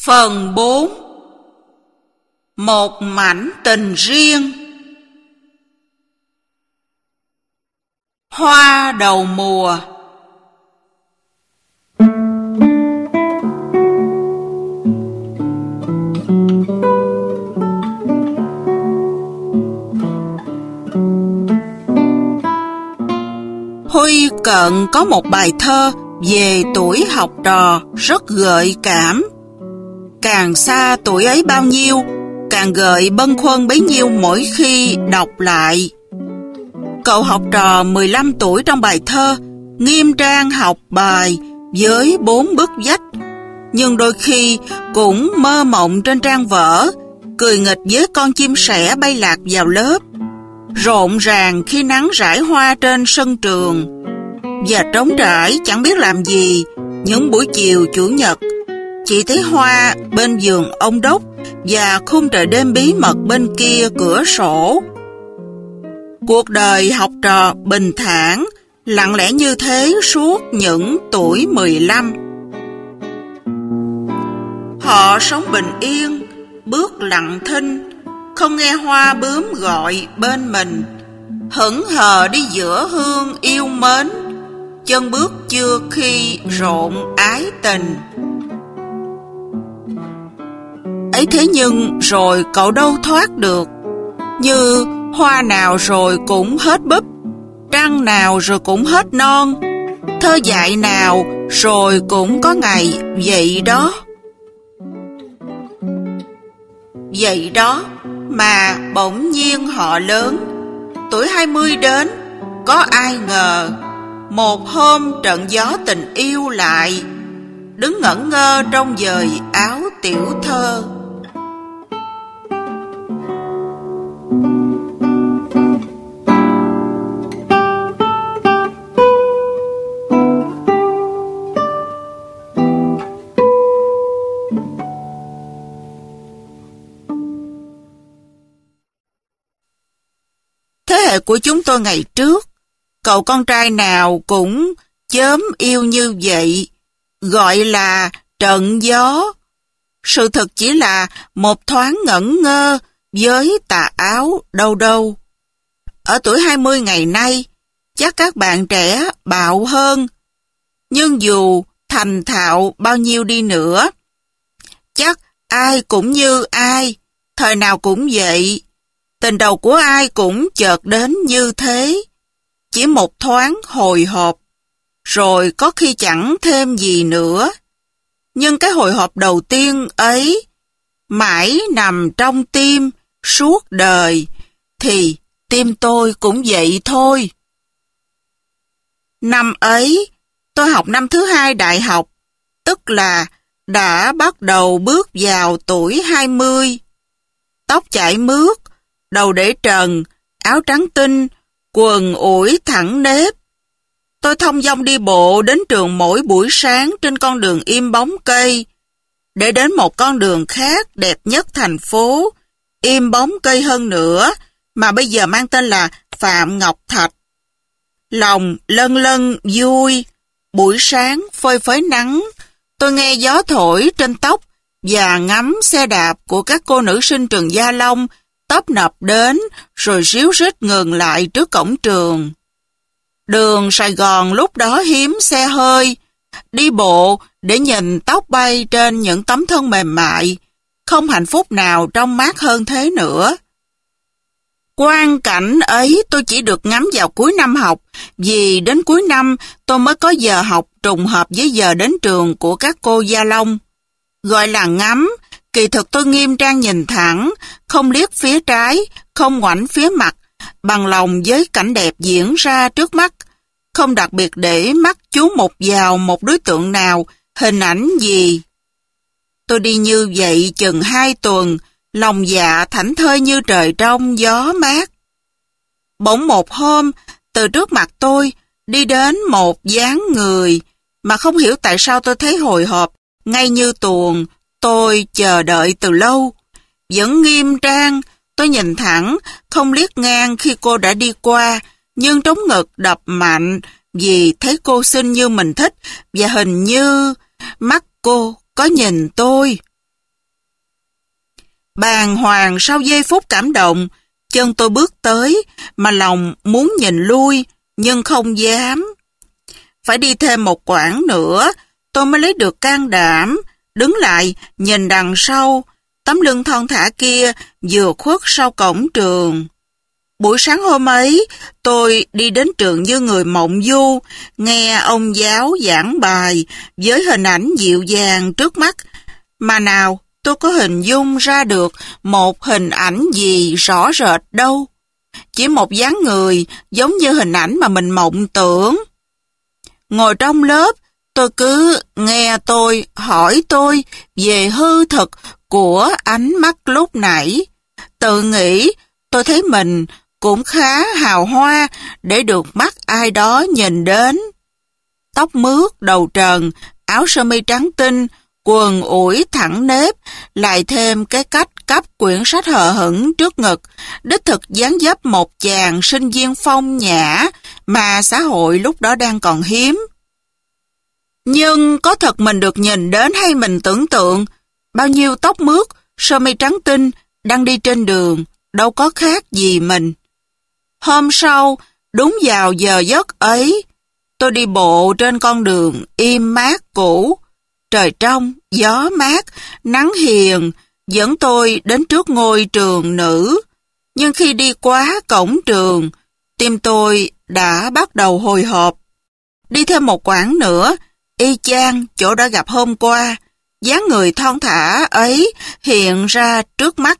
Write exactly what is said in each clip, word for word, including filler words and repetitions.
Phần bốn. Một mảnh tình riêng. Hoa đầu mùa. Huy Cận có một bài thơ về tuổi học trò rất gợi cảm. Càng xa tuổi ấy bao nhiêu, càng gợi bâng khuâng bấy nhiêu mỗi khi đọc lại. Cậu học trò mười lăm tuổi trong bài thơ nghiêm trang học bài với bốn bức vách, nhưng đôi khi cũng mơ mộng trên trang vở, cười nghịch với con chim sẻ bay lạc vào lớp, rộn ràng khi nắng rải hoa trên sân trường, và trống trải chẳng biết làm gì những buổi chiều chủ nhật. Chỉ thấy hoa bên giường ông Đốc và khung trời đêm bí mật bên kia cửa sổ. Cuộc đời học trò bình thản, lặng lẽ như thế suốt những tuổi mười lăm. Họ sống bình yên, bước lặng thinh, không nghe hoa bướm gọi bên mình, hững hờ đi giữa hương yêu mến, chân bước chưa khi rộn ái tình. Ấy thế nhưng rồi cậu đâu thoát được, như hoa nào rồi cũng hết búp, trăng nào rồi cũng hết non, thơ dại nào rồi cũng có ngày vậy đó. Vậy đó mà bỗng nhiên họ lớn, tuổi hai mươi đến, có ai ngờ một hôm trận gió tình yêu lại, đứng ngẩn ngơ trong dời áo tiểu thơ. Thế hệ của chúng tôi ngày trước, cậu con trai nào cũng chớm yêu như vậy, gọi là trận gió. Sự thật chỉ là một thoáng ngẩn ngơ với tà áo đâu đâu. Ở tuổi hai mươi ngày nay, chắc các bạn trẻ bạo hơn, nhưng dù thành thạo bao nhiêu đi nữa, chắc ai cũng như ai, thời nào cũng vậy. Tình đầu của ai cũng chợt đến như thế, chỉ một thoáng hồi hộp, rồi có khi chẳng thêm gì nữa. Nhưng cái hồi hộp đầu tiên ấy, mãi nằm trong tim suốt đời, thì tim tôi cũng vậy thôi. Năm ấy, tôi học năm thứ hai đại học, tức là đã bắt đầu bước vào tuổi hai mươi. Tóc chải mướt, đầu để trần, áo trắng tinh, quần ủi thẳng nếp. Tôi thong dong đi bộ đến trường mỗi buổi sáng trên con đường im bóng cây, để đến một con đường khác đẹp nhất thành phố, im bóng cây hơn nữa, mà bây giờ mang tên là Phạm Ngọc Thạch. Lòng lân lân vui, buổi sáng phơi phới nắng, tôi nghe gió thổi trên tóc và ngắm xe đạp của các cô nữ sinh trường Gia Long tấp nập đến rồi ríu rít ngừng lại trước cổng trường. Đường Sài Gòn lúc đó hiếm xe hơi, đi bộ để nhìn tóc bay trên những tấm thân mềm mại, không hạnh phúc nào trong mát hơn thế nữa. Quang cảnh ấy tôi chỉ được ngắm vào cuối năm học, vì đến cuối năm tôi mới có giờ học trùng hợp với giờ đến trường của các cô Gia Long. Gọi là ngắm, kỳ thực tôi nghiêm trang nhìn thẳng, không liếc phía trái, không ngoảnh phía mặt, bằng lòng với cảnh đẹp diễn ra trước mắt, không đặc biệt để mắt chú mục vào một đối tượng nào, hình ảnh gì. Tôi đi như vậy chừng hai tuần, lòng dạ thảnh thơi như trời trong gió mát. Bỗng một hôm, từ trước mặt tôi, đi đến một dáng người, mà không hiểu tại sao tôi thấy hồi hộp, ngay như tuồng, tôi chờ đợi từ lâu. Vẫn nghiêm trang, tôi nhìn thẳng, không liếc ngang khi cô đã đi qua, nhưng trống ngực đập mạnh vì thấy cô xinh như mình thích, và hình như mắt cô có nhìn tôi. Bàng hoàng sau giây phút cảm động, chân tôi bước tới, mà lòng muốn nhìn lui, nhưng không dám. Phải đi thêm một quãng nữa, tôi mới lấy được can đảm, đứng lại, nhìn đằng sau, tấm lưng thon thả kia vừa khuất sau cổng trường. Buổi sáng hôm ấy, tôi đi đến trường như người mộng du, nghe ông giáo giảng bài với hình ảnh dịu dàng trước mắt, mà nào tôi có hình dung ra được một hình ảnh gì rõ rệt đâu. Chỉ một dáng người giống như hình ảnh mà mình mộng tưởng. Ngồi trong lớp, tôi cứ nghe tôi hỏi tôi về hư thực của ánh mắt lúc nãy. Tự nghĩ tôi thấy mình cũng khá hào hoa để được mắt ai đó nhìn đến. Tóc mướt, đầu trần, áo sơ mi trắng tinh, quần ủi thẳng nếp, lại thêm cái cách cắp quyển sách hờ hững trước ngực, đích thực dáng dấp một chàng sinh viên phong nhã mà xã hội lúc đó đang còn hiếm. Nhưng có thật mình được nhìn đến hay mình tưởng tượng, bao nhiêu tóc mướt, sơ mi trắng tinh đang đi trên đường, đâu có khác gì mình. Hôm sau, đúng vào giờ giấc ấy, tôi đi bộ trên con đường im mát cũ. Trời trong, gió mát, nắng hiền, dẫn tôi đến trước ngôi trường nữ. Nhưng khi đi qua cổng trường, tim tôi đã bắt đầu hồi hộp. Đi thêm một quãng nữa, y chang chỗ đã gặp hôm qua, dáng người thon thả ấy hiện ra trước mắt.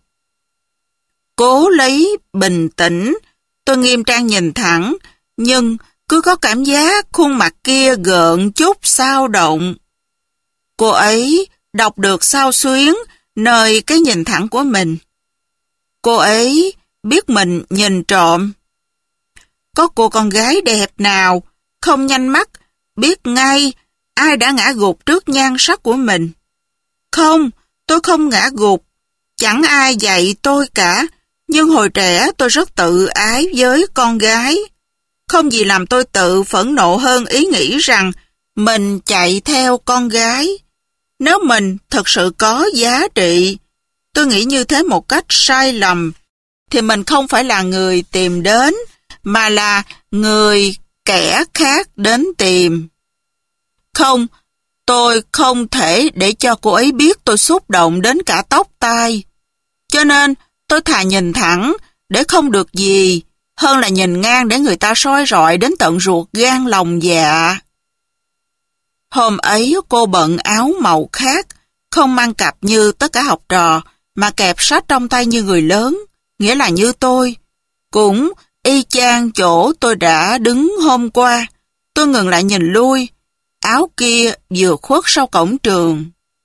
Cố lấy bình tĩnh, tôi nghiêm trang nhìn thẳng, nhưng cứ có cảm giác khuôn mặt kia gợn chút xao động. Cô ấy đọc được xao xuyến nơi cái nhìn thẳng của mình. Cô ấy biết mình nhìn trộm. Có cô con gái đẹp nào không nhanh mắt biết ngay ai đã ngã gục trước nhan sắc của mình. Không, tôi không ngã gục. Chẳng ai dạy tôi cả. Nhưng hồi trẻ tôi rất tự ái với con gái. Không gì làm tôi tự phẫn nộ hơn ý nghĩ rằng mình chạy theo con gái. Nếu mình thật sự có giá trị, tôi nghĩ như thế một cách sai lầm, thì mình không phải là người tìm đến, mà là người kẻ khác đến tìm. Không, tôi không thể để cho cô ấy biết tôi xúc động đến cả tóc tai. Cho nên tôi thà nhìn thẳng để không được gì, hơn là nhìn ngang để người ta soi rọi đến tận ruột gan lòng dạ. Hôm ấy cô bận áo màu khác, không mang cặp như tất cả học trò, mà kẹp sách trong tay như người lớn, nghĩa là như tôi. Cũng y chang chỗ tôi đã đứng hôm qua. Tôi ngừng lại nhìn lui, áo kia vừa khuất sau cổng trường.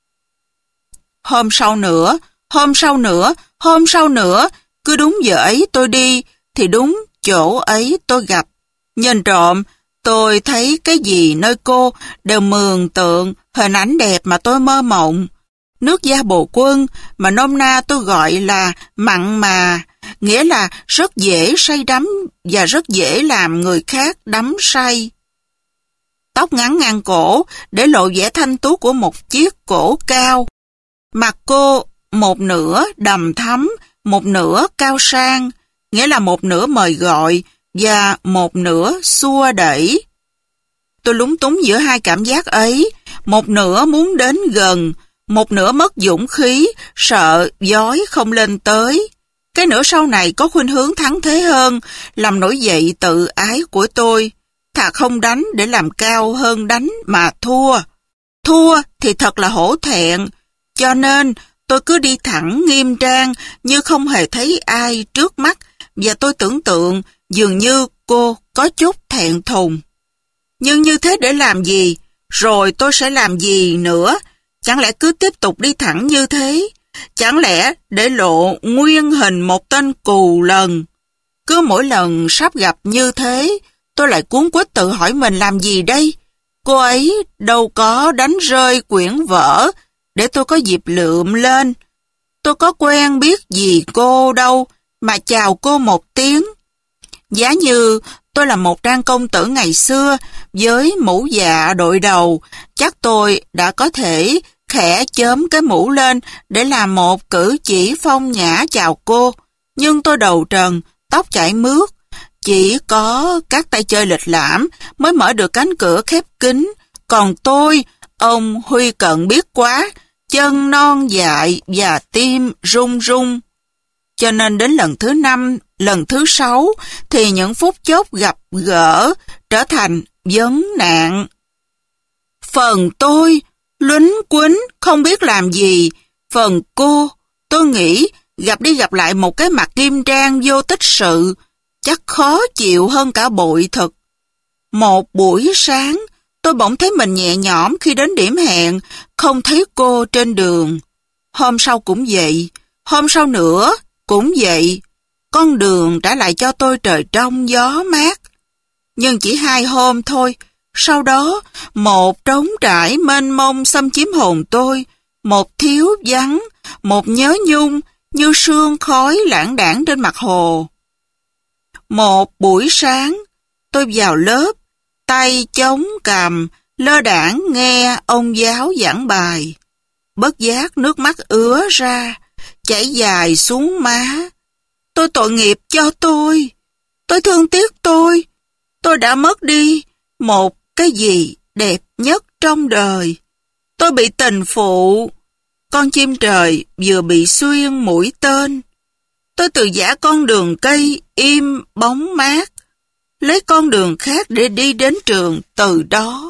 Hôm sau nữa, hôm sau nữa, hôm sau nữa, cứ đúng giờ ấy tôi đi, thì đúng chỗ ấy tôi gặp. Nhìn trộm, tôi thấy cái gì nơi cô đều mường tượng hình ảnh đẹp mà tôi mơ mộng. Nước da bồ quân mà nôm na tôi gọi là mặn mà, nghĩa là rất dễ say đắm và rất dễ làm người khác đắm say. Tóc ngắn ngang cổ để lộ vẻ thanh tú của một chiếc cổ cao. Mặt cô một nửa đầm thắm, một nửa cao sang, nghĩa là một nửa mời gọi và một nửa xua đẩy. Tôi lúng túng giữa hai cảm giác ấy, một nửa muốn đến gần, một nửa mất dũng khí, sợ giói không lên tới. Cái nửa sau này có khuynh hướng thắng thế hơn, làm nổi dậy tự ái của tôi. Thà không đánh để làm cao hơn đánh mà thua. Thua thì thật là hổ thẹn, cho nên tôi cứ đi thẳng nghiêm trang như không hề thấy ai trước mắt, và tôi tưởng tượng dường như cô có chút thẹn thùng. Nhưng như thế để làm gì? Rồi tôi sẽ làm gì nữa? Chẳng lẽ cứ tiếp tục đi thẳng như thế? Chẳng lẽ để lộ nguyên hình một tên cù lần? Cứ mỗi lần sắp gặp như thế, tôi lại cuống quýt tự hỏi mình làm gì đây? Cô ấy đâu có đánh rơi quyển vở để tôi có dịp lượm lên. Tôi có quen biết gì cô đâu mà chào cô một tiếng. Giá như tôi là một trang công tử ngày xưa với mũ dạ đội đầu, chắc tôi đã có thể khẽ chớm cái mũ lên để làm một cử chỉ phong nhã chào cô. Nhưng tôi đầu trần, tóc chảy mướt. Chỉ có các tay chơi lịch lãm mới mở được cánh cửa khép kín. Còn tôi, ông Huy Cận biết quá, chân non dại và tim run run. Cho nên đến lần thứ năm, lần thứ sáu thì những phút chốc gặp gỡ trở thành vấn nạn. Phần tôi luính quýnh không biết làm gì. Phần cô, tôi nghĩ gặp đi gặp lại một cái mặt nghiêm trang vô tích sự chắc khó chịu hơn cả bội thực. Một buổi sáng, tôi bỗng thấy mình nhẹ nhõm khi đến điểm hẹn, không thấy cô trên đường. Hôm sau cũng vậy, hôm sau nữa cũng vậy. Con đường trả lại cho tôi trời trong gió mát. Nhưng chỉ hai hôm thôi, sau đó một trống trải mênh mông xâm chiếm hồn tôi, một thiếu vắng, một nhớ nhung như sương khói lãng đãng trên mặt hồ. Một buổi sáng, tôi vào lớp, tay chống cằm, lơ đãng nghe ông giáo giảng bài. Bất giác nước mắt ứa ra, chảy dài xuống má. Tôi tội nghiệp cho tôi, tôi thương tiếc tôi. Tôi đã mất đi một cái gì đẹp nhất trong đời. Tôi bị tình phụ, con chim trời vừa bị xuyên mũi tên. Tôi từ giã con đường cây im bóng mát, lấy con đường khác để đi đến trường từ đó.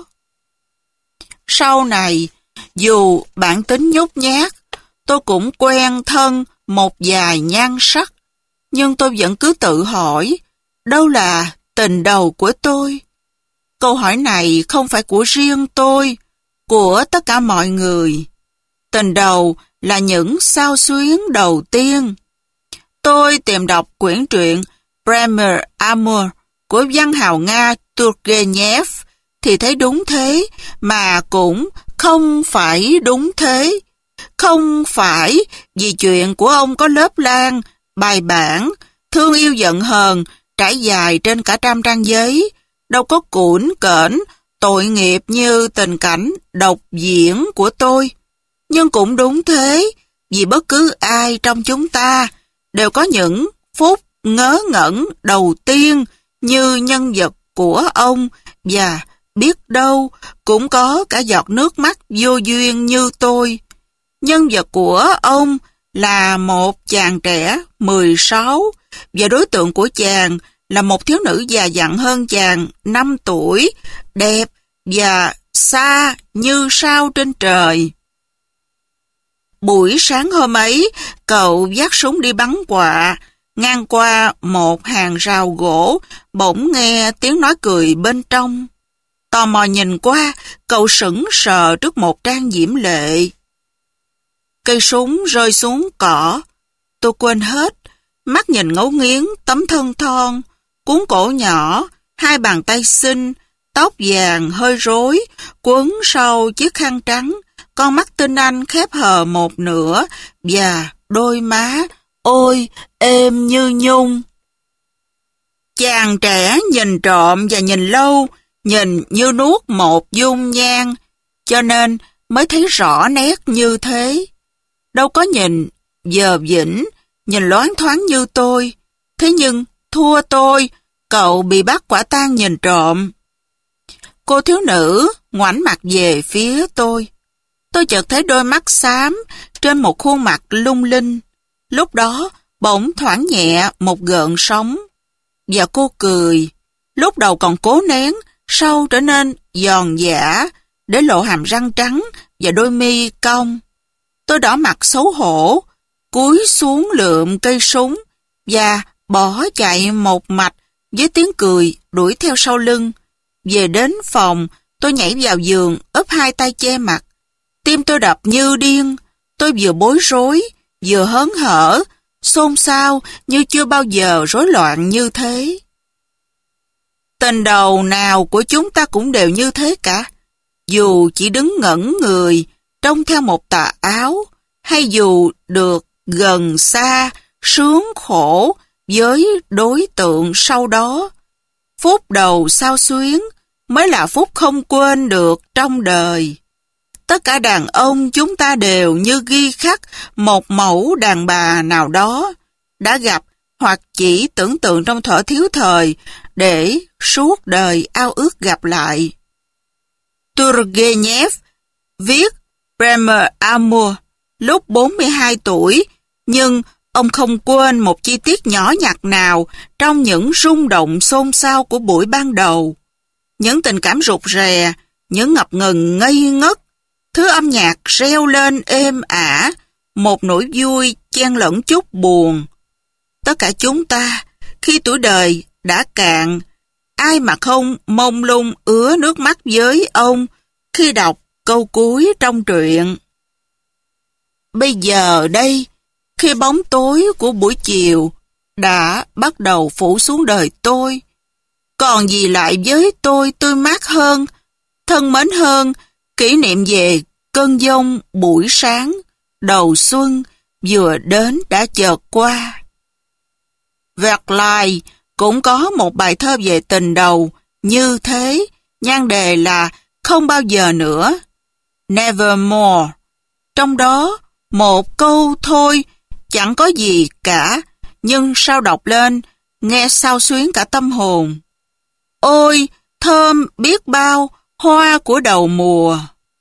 Sau này, dù bản tính nhút nhát, tôi cũng quen thân một vài nhan sắc, nhưng tôi vẫn cứ tự hỏi, đâu là tình đầu của tôi? Câu hỏi này không phải của riêng tôi, của tất cả mọi người. Tình đầu là những xao xuyến đầu tiên. Tôi tìm đọc quyển truyện Premier Amour của văn hào Nga Turgenev thì thấy đúng thế, mà cũng không phải đúng thế. Không phải vì chuyện của ông có lớp lan, bài bản, thương yêu giận hờn, trải dài trên cả trăm trang giấy, đâu có cuỗn kẽn, tội nghiệp như tình cảnh độc diễn của tôi. Nhưng cũng đúng thế, vì bất cứ ai trong chúng ta đều có những phút ngớ ngẩn đầu tiên như nhân vật của ông, và biết đâu cũng có cả giọt nước mắt vô duyên như tôi. Nhân vật của ông là một chàng trẻ mười sáu, và đối tượng của chàng là một thiếu nữ già dặn hơn chàng năm tuổi, đẹp và xa như sao trên trời. Buổi sáng hôm ấy, cậu vác súng đi bắn quạ, ngang qua một hàng rào gỗ, bỗng nghe tiếng nói cười bên trong. Tò mò nhìn qua, cậu sững sờ trước một trang diễm lệ. Cây súng rơi xuống cỏ, tôi quên hết, mắt nhìn ngấu nghiến tấm thân thon, cuốn cổ nhỏ, hai bàn tay xinh, tóc vàng hơi rối, quấn sau chiếc khăn trắng, con mắt tinh anh khép hờ một nửa, và đôi má, ôi, êm như nhung. Chàng trẻ nhìn trộm và nhìn lâu, nhìn như nuốt một dung nhan, cho nên mới thấy rõ nét như thế. Đâu có nhìn vờ vĩnh, nhìn loáng thoáng như tôi. Thế nhưng, thua tôi, cậu bị bắt quả tang nhìn trộm. Cô thiếu nữ ngoảnh mặt về phía tôi. Tôi chợt thấy đôi mắt xám trên một khuôn mặt lung linh. Lúc đó, bỗng thoảng nhẹ một gợn sóng. Và cô cười. Lúc đầu còn cố nén, sau trở nên giòn giã, để lộ hàm răng trắng và đôi mi cong. Tôi đỏ mặt xấu hổ, cúi xuống lượm cây súng và bỏ chạy một mạch với tiếng cười đuổi theo sau lưng. Về đến phòng, tôi nhảy vào giường, úp hai tay che mặt. Tim tôi đập như điên, tôi vừa bối rối, vừa hớn hở, xôn xao như chưa bao giờ rối loạn như thế. Tình đầu nào của chúng ta cũng đều như thế cả. Dù chỉ đứng ngẩn người, trông theo một tà áo, hay dù được gần xa, sướng khổ với đối tượng sau đó. Phút đầu xao xuyến mới là phút không quên được trong đời. Tất cả đàn ông chúng ta đều như ghi khắc một mẫu đàn bà nào đó, đã gặp hoặc chỉ tưởng tượng trong thuở thiếu thời để suốt đời ao ước gặp lại. Turgenev viết Bremer Amour lúc bốn mươi hai tuổi, nhưng ông không quên một chi tiết nhỏ nhặt nào trong những rung động xôn xao của buổi ban đầu. Những tình cảm rụt rè, những ngập ngừng ngây ngất, thứ âm nhạc reo lên êm ả, một nỗi vui chen lẫn chút buồn. Tất cả chúng ta, khi tuổi đời đã cạn, ai mà không mông lung ứa nước mắt với ông khi đọc câu cuối trong truyện. Bây giờ đây, khi bóng tối của buổi chiều đã bắt đầu phủ xuống đời tôi, còn gì lại với tôi tươi mát hơn, thân mến hơn kỷ niệm về cơn giông buổi sáng, đầu xuân vừa đến đã chợt qua. Verlaine cũng có một bài thơ về tình đầu như thế, nhan đề là Không bao giờ nữa, Nevermore. Trong đó, một câu thôi, chẳng có gì cả, nhưng sao đọc lên, nghe sao xuyến cả tâm hồn. Ôi, thơm biết bao, hoa của đầu mùa.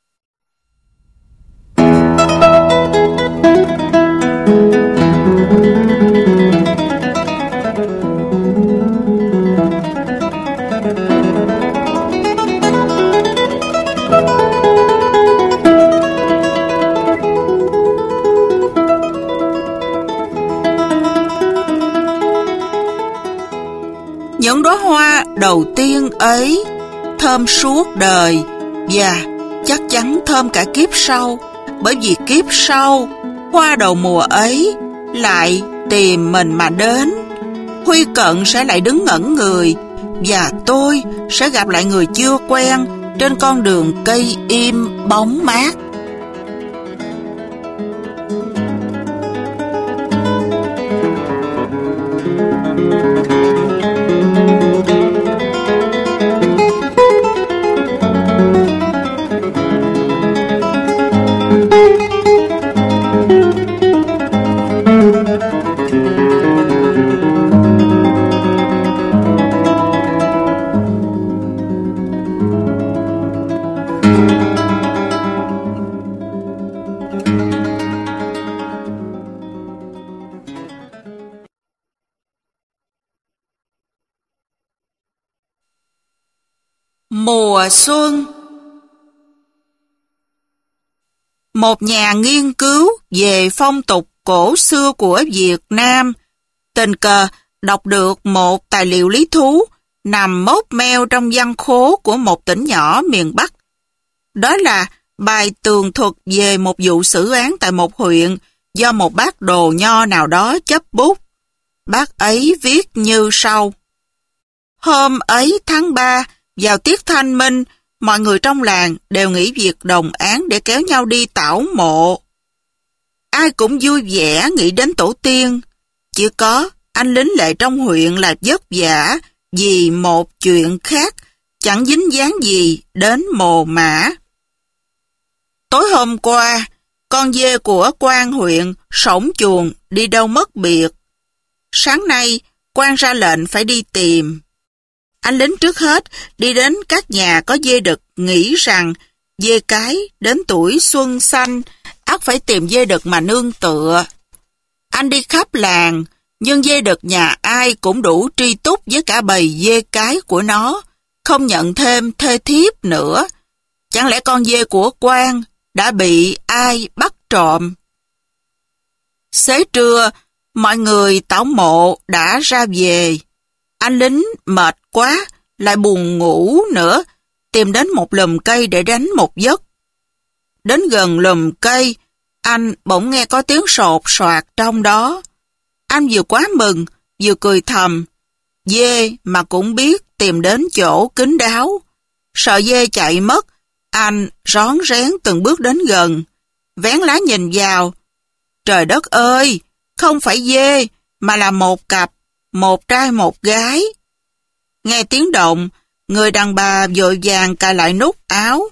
Những đóa hoa đầu tiên ấy thơm suốt đời và chắc chắn thơm cả kiếp sau, bởi vì kiếp sau hoa đầu mùa ấy lại tìm mình mà đến. Huy Cận sẽ lại đứng ngẩn người và tôi sẽ gặp lại người chưa quen trên con đường cây im bóng mát. Mùa xuân. Một nhà nghiên cứu về phong tục cổ xưa của Việt Nam tình cờ đọc được một tài liệu lý thú nằm mốc meo trong văn khố của một tỉnh nhỏ miền Bắc. Đó là bài tường thuật về một vụ xử án tại một huyện do một bác đồ nho nào đó chấp bút. Bác ấy viết như sau. Hôm ấy tháng ba, vào tiết thanh minh, mọi người trong làng đều nghỉ việc đồng áng để kéo nhau đi tảo mộ. Ai cũng vui vẻ nghĩ đến tổ tiên, chỉ có anh lính lệ trong huyện là vất vả vì một chuyện khác, chẳng dính dáng gì đến mồ mả. Tối hôm qua, con dê của quan huyện sổng chuồng đi đâu mất biệt. Sáng nay, quan ra lệnh phải đi tìm. Anh lính trước hết đi đến các nhà có dê đực nghĩ rằng dê cái đến tuổi xuân xanh ắt phải tìm dê đực mà nương tựa. Anh đi khắp làng, nhưng dê đực nhà ai cũng đủ tri túc với cả bầy dê cái của nó, không nhận thêm thê thiếp nữa. Chẳng lẽ con dê của quan đã bị ai bắt trộm? Xế trưa, mọi người tảo mộ đã ra về. Anh lính mệt quá, lại buồn ngủ nữa, tìm đến một lùm cây để đánh một giấc. Đến gần lùm cây, anh bỗng nghe có tiếng sột soạt trong đó. Anh vừa quá mừng, vừa cười thầm. Dê mà cũng biết tìm đến chỗ kín đáo. Sợ dê chạy mất, anh rón rén từng bước đến gần, vén lá nhìn vào. Trời đất ơi, không phải dê, mà là một cặp, một trai một gái. Nghe tiếng động, người đàn bà vội vàng cài lại nút áo.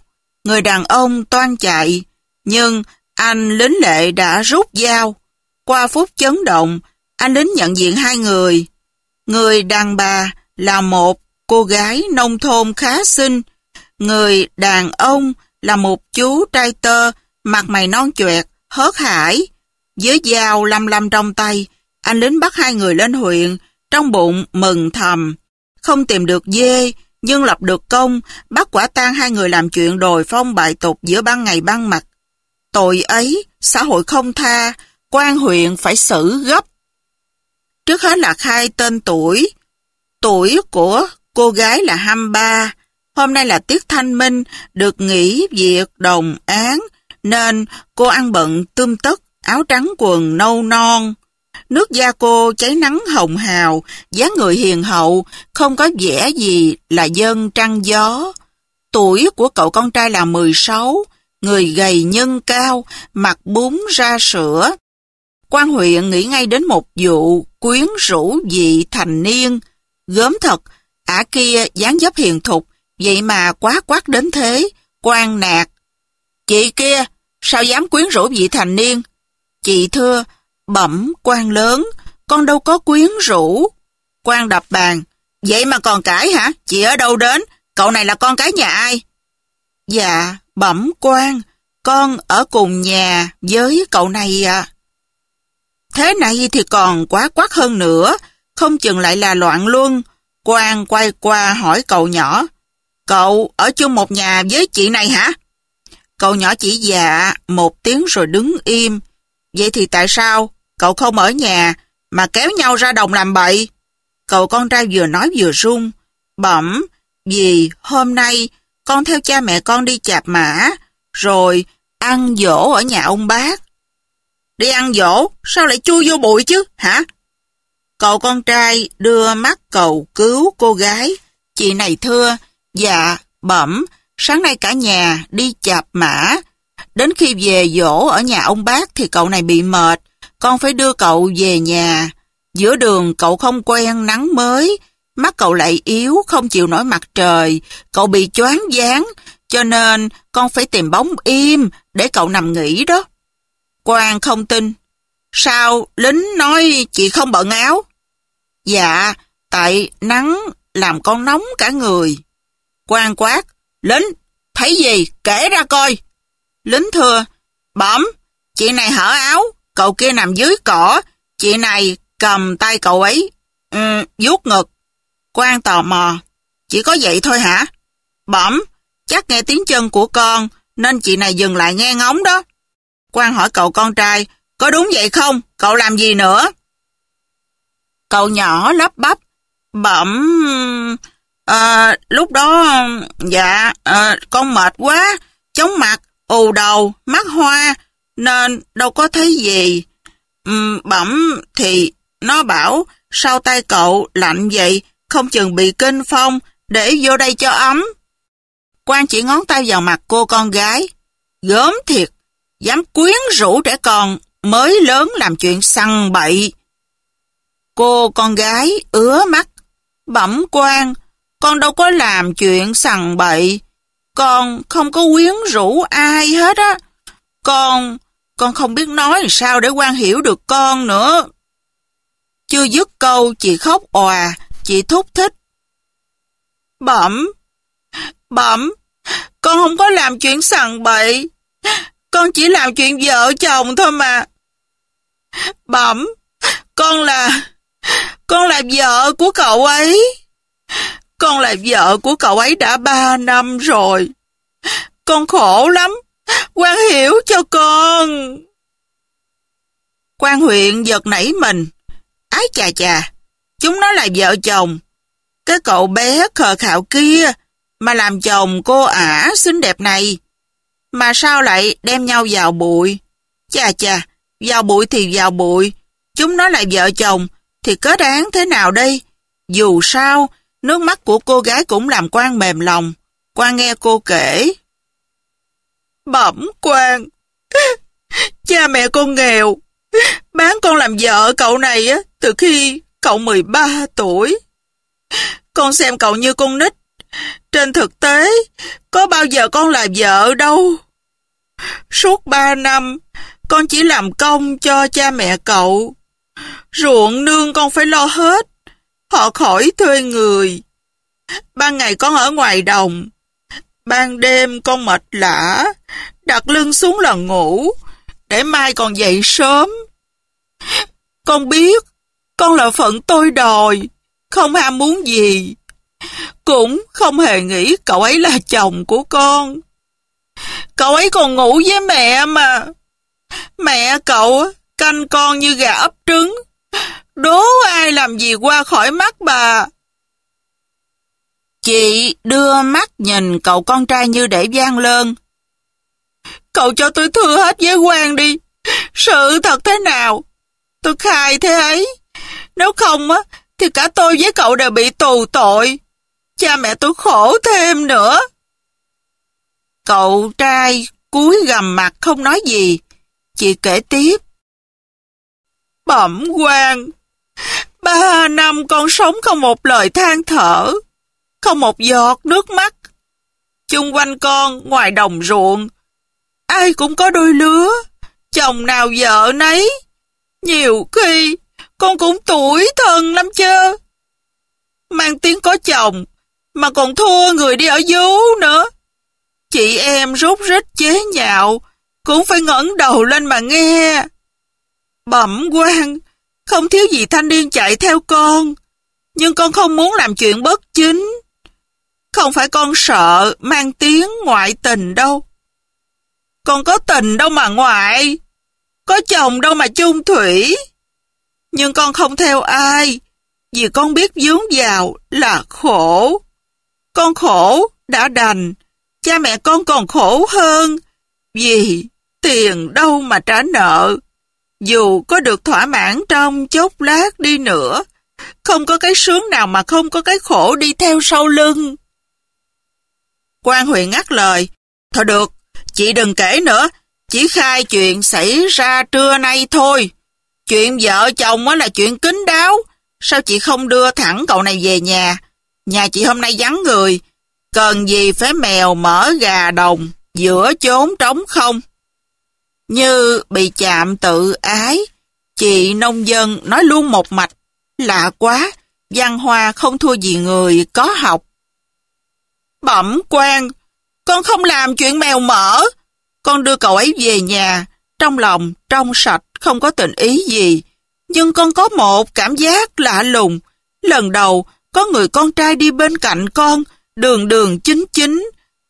Người đàn ông toan chạy, nhưng anh lính lệ đã rút dao. Qua phút chấn động, anh lính nhận diện hai người. Người đàn bà là một cô gái nông thôn khá xinh. Người đàn ông là một chú trai tơ, mặt mày non choẹt, hớt hải. Với dao lăm lăm trong tay, anh lính bắt hai người lên huyện, trong bụng mừng thầm. Không tìm được dê, nhưng lập được công, bắt quả tang hai người làm chuyện đồi phong bại tục giữa ban ngày ban mặt. Tội ấy, xã hội không tha, quan huyện phải xử gấp. Trước hết là khai tên tuổi. Tuổi của cô gái là hai mươi ba. Hôm nay là tiết thanh minh, được nghỉ việc đồng án, nên cô ăn bận tươm tất, áo trắng quần nâu non. Nước da cô cháy nắng hồng hào, dáng người hiền hậu, không có vẻ gì là dân trăng gió. Tuổi của cậu con trai là mười sáu, người gầy nhân cao, mặt bún ra sữa. Quan huyện nghĩ ngay đến một vụ quyến rũ vị thành niên. Gớm thật, ả kia dáng dấp hiền thục, vậy mà quá quát đến thế. Quan nạt: "Chị kia, sao dám quyến rũ vị thành niên?" "Chị thưa, bẩm quan lớn, con đâu có quyến rũ." Quan đập bàn: "Vậy mà còn cãi hả? Chị ở đâu đến? Cậu này là con cái nhà ai?" "Dạ, bẩm quan, con ở cùng nhà với cậu này ạ." Thế này thì còn quá quát hơn nữa, không chừng lại là loạn luân. Quan quay qua hỏi cậu nhỏ: "Cậu ở chung một nhà với chị này hả?" Cậu nhỏ chỉ dạ một tiếng rồi đứng im. "Vậy thì tại sao cậu không ở nhà mà kéo nhau ra đồng làm bậy?" Cậu con trai vừa nói vừa run: "Bẩm, vì hôm nay con theo cha mẹ con đi chạp mã, rồi ăn giỗ ở nhà ông bác." "Đi ăn giỗ, sao lại chui vô bụi chứ, hả?" Cậu con trai đưa mắt cầu cứu cô gái: "Chị này thưa, dạ, bẩm, sáng nay cả nhà đi chạp mã. Đến khi về giỗ ở nhà ông bác thì cậu này bị mệt, con phải đưa cậu về nhà. Giữa đường cậu không quen nắng mới, mắt cậu lại yếu, không chịu nổi mặt trời, cậu bị choáng váng, cho nên con phải tìm bóng im để cậu nằm nghỉ đó." Quan không tin: "Sao lính nói chị không bận áo?" "Dạ, tại nắng làm con nóng cả người." Quan quát: "Lính, thấy gì? Kể ra coi." Lính thưa: "Bẩm, chị này hở áo, cậu kia nằm dưới cỏ, chị này cầm tay cậu ấy, um, vuốt ngực." Quan tò mò: "Chỉ có vậy thôi hả?" "Bẩm, chắc nghe tiếng chân của con, nên chị này dừng lại nghe ngóng đó." Quan hỏi cậu con trai: "Có đúng vậy không? Cậu làm gì nữa?" Cậu nhỏ lắp bắp: "Bẩm, à, lúc đó, dạ, à, con mệt quá, chóng mặt, ù đầu, mắt hoa, nên đâu có thấy gì. Uhm, bẩm thì nó bảo, sao tay cậu lạnh vậy, không chừng bị kinh phong, để vô đây cho ấm." Quan chỉ ngón tay vào mặt cô con gái: "Gớm thiệt, dám quyến rũ trẻ con mới lớn làm chuyện sằng bậy." Cô con gái ứa mắt: "Bẩm quan, con đâu có làm chuyện sằng bậy, con không có quyến rũ ai hết á. Con, con không biết nói làm sao để quan hiểu được con nữa." Chưa dứt câu, chị khóc òa, chị thúc thích: "Bẩm, bẩm, con không có làm chuyện sằng bậy, con chỉ làm chuyện vợ chồng thôi mà. Bẩm, con là, con là vợ của cậu ấy. Con là vợ của cậu ấy đã ba năm rồi. Con khổ lắm, quan hiểu cho con." Quan huyện giật nảy mình: "Ái chà chà, chúng nó là vợ chồng. Cái cậu bé khờ khạo kia mà làm chồng cô ả xinh đẹp này, mà sao lại đem nhau vào bụi? Chà chà, vào bụi thì vào bụi, chúng nó là vợ chồng thì kết án thế nào đây? Dù sao, nước mắt của cô gái cũng làm quan mềm lòng." Quan nghe cô kể: "Bẩm quan, cha mẹ con nghèo, bán con làm vợ cậu này á từ khi cậu mười ba tuổi. Con xem cậu như con nít, Trên thực tế, có bao giờ con là vợ đâu. Suốt ba năm, con chỉ làm công cho cha mẹ cậu. Ruộng nương con phải lo hết, họ khỏi thuê người. Ban ngày con ở ngoài đồng, ban đêm con mệt lả, đặt lưng xuống là ngủ, để mai còn dậy sớm. Con biết, con là phận tôi đòi, không ham muốn gì. Cũng không hề nghĩ cậu ấy là chồng của con. Cậu ấy còn ngủ với mẹ mà. Mẹ cậu canh con như gà ấp trứng. Đố ai làm gì qua khỏi mắt bà. Chị đưa mắt nhìn cậu con trai như để van lơn. Cậu cho tôi thưa hết với quan đi. Sự thật thế nào, tôi khai thế ấy. Nếu không á, thì cả tôi với cậu đều bị tù tội. Cha mẹ tôi khổ thêm nữa. Cậu trai cúi gằm mặt không nói gì. Chị kể tiếp. Bẩm quan, ba năm con sống không một lời than thở, không một giọt nước mắt. Chung quanh con ngoài đồng ruộng, ai cũng có đôi lứa, chồng nào vợ nấy. Nhiều khi con cũng tủi thân lắm chứ. Mang tiếng có chồng mà còn thua người đi ở vú nữa. Chị em rút rít chế nhạo cũng phải ngẩng đầu lên mà nghe. Bẩm quan, không thiếu gì thanh niên chạy theo con, nhưng con không muốn làm chuyện bất chính. Không phải con sợ mang tiếng ngoại tình đâu. Con có tình đâu mà ngoại, có chồng đâu mà chung thủy. Nhưng con không theo ai, vì con biết vướng vào là khổ. Con khổ đã đành, cha mẹ con còn khổ hơn, vì tiền đâu mà trả nợ. Dù có được thỏa mãn trong chốc lát đi nữa, không có cái sướng nào mà không có cái khổ đi theo sau lưng. Quan huyện ngắt lời. Thôi được, chị đừng kể nữa, chỉ khai chuyện xảy ra trưa nay thôi. Chuyện vợ chồng là chuyện kín đáo, sao chị không đưa thẳng cậu này về nhà? Nhà chị hôm nay vắng người, cần gì phải mèo mỡ gà đồng giữa chốn trống không? Như bị chạm tự ái, chị nông dân nói luôn một mạch. Lạ quá, văn hoa không thua gì người có học. Bẩm quan, con không làm chuyện mèo mỡ. Con đưa cậu ấy về nhà, trong lòng trong sạch, không có tình ý gì. Nhưng con có một cảm giác lạ lùng. Lần đầu có người con trai đi bên cạnh con, đường đường chính chính.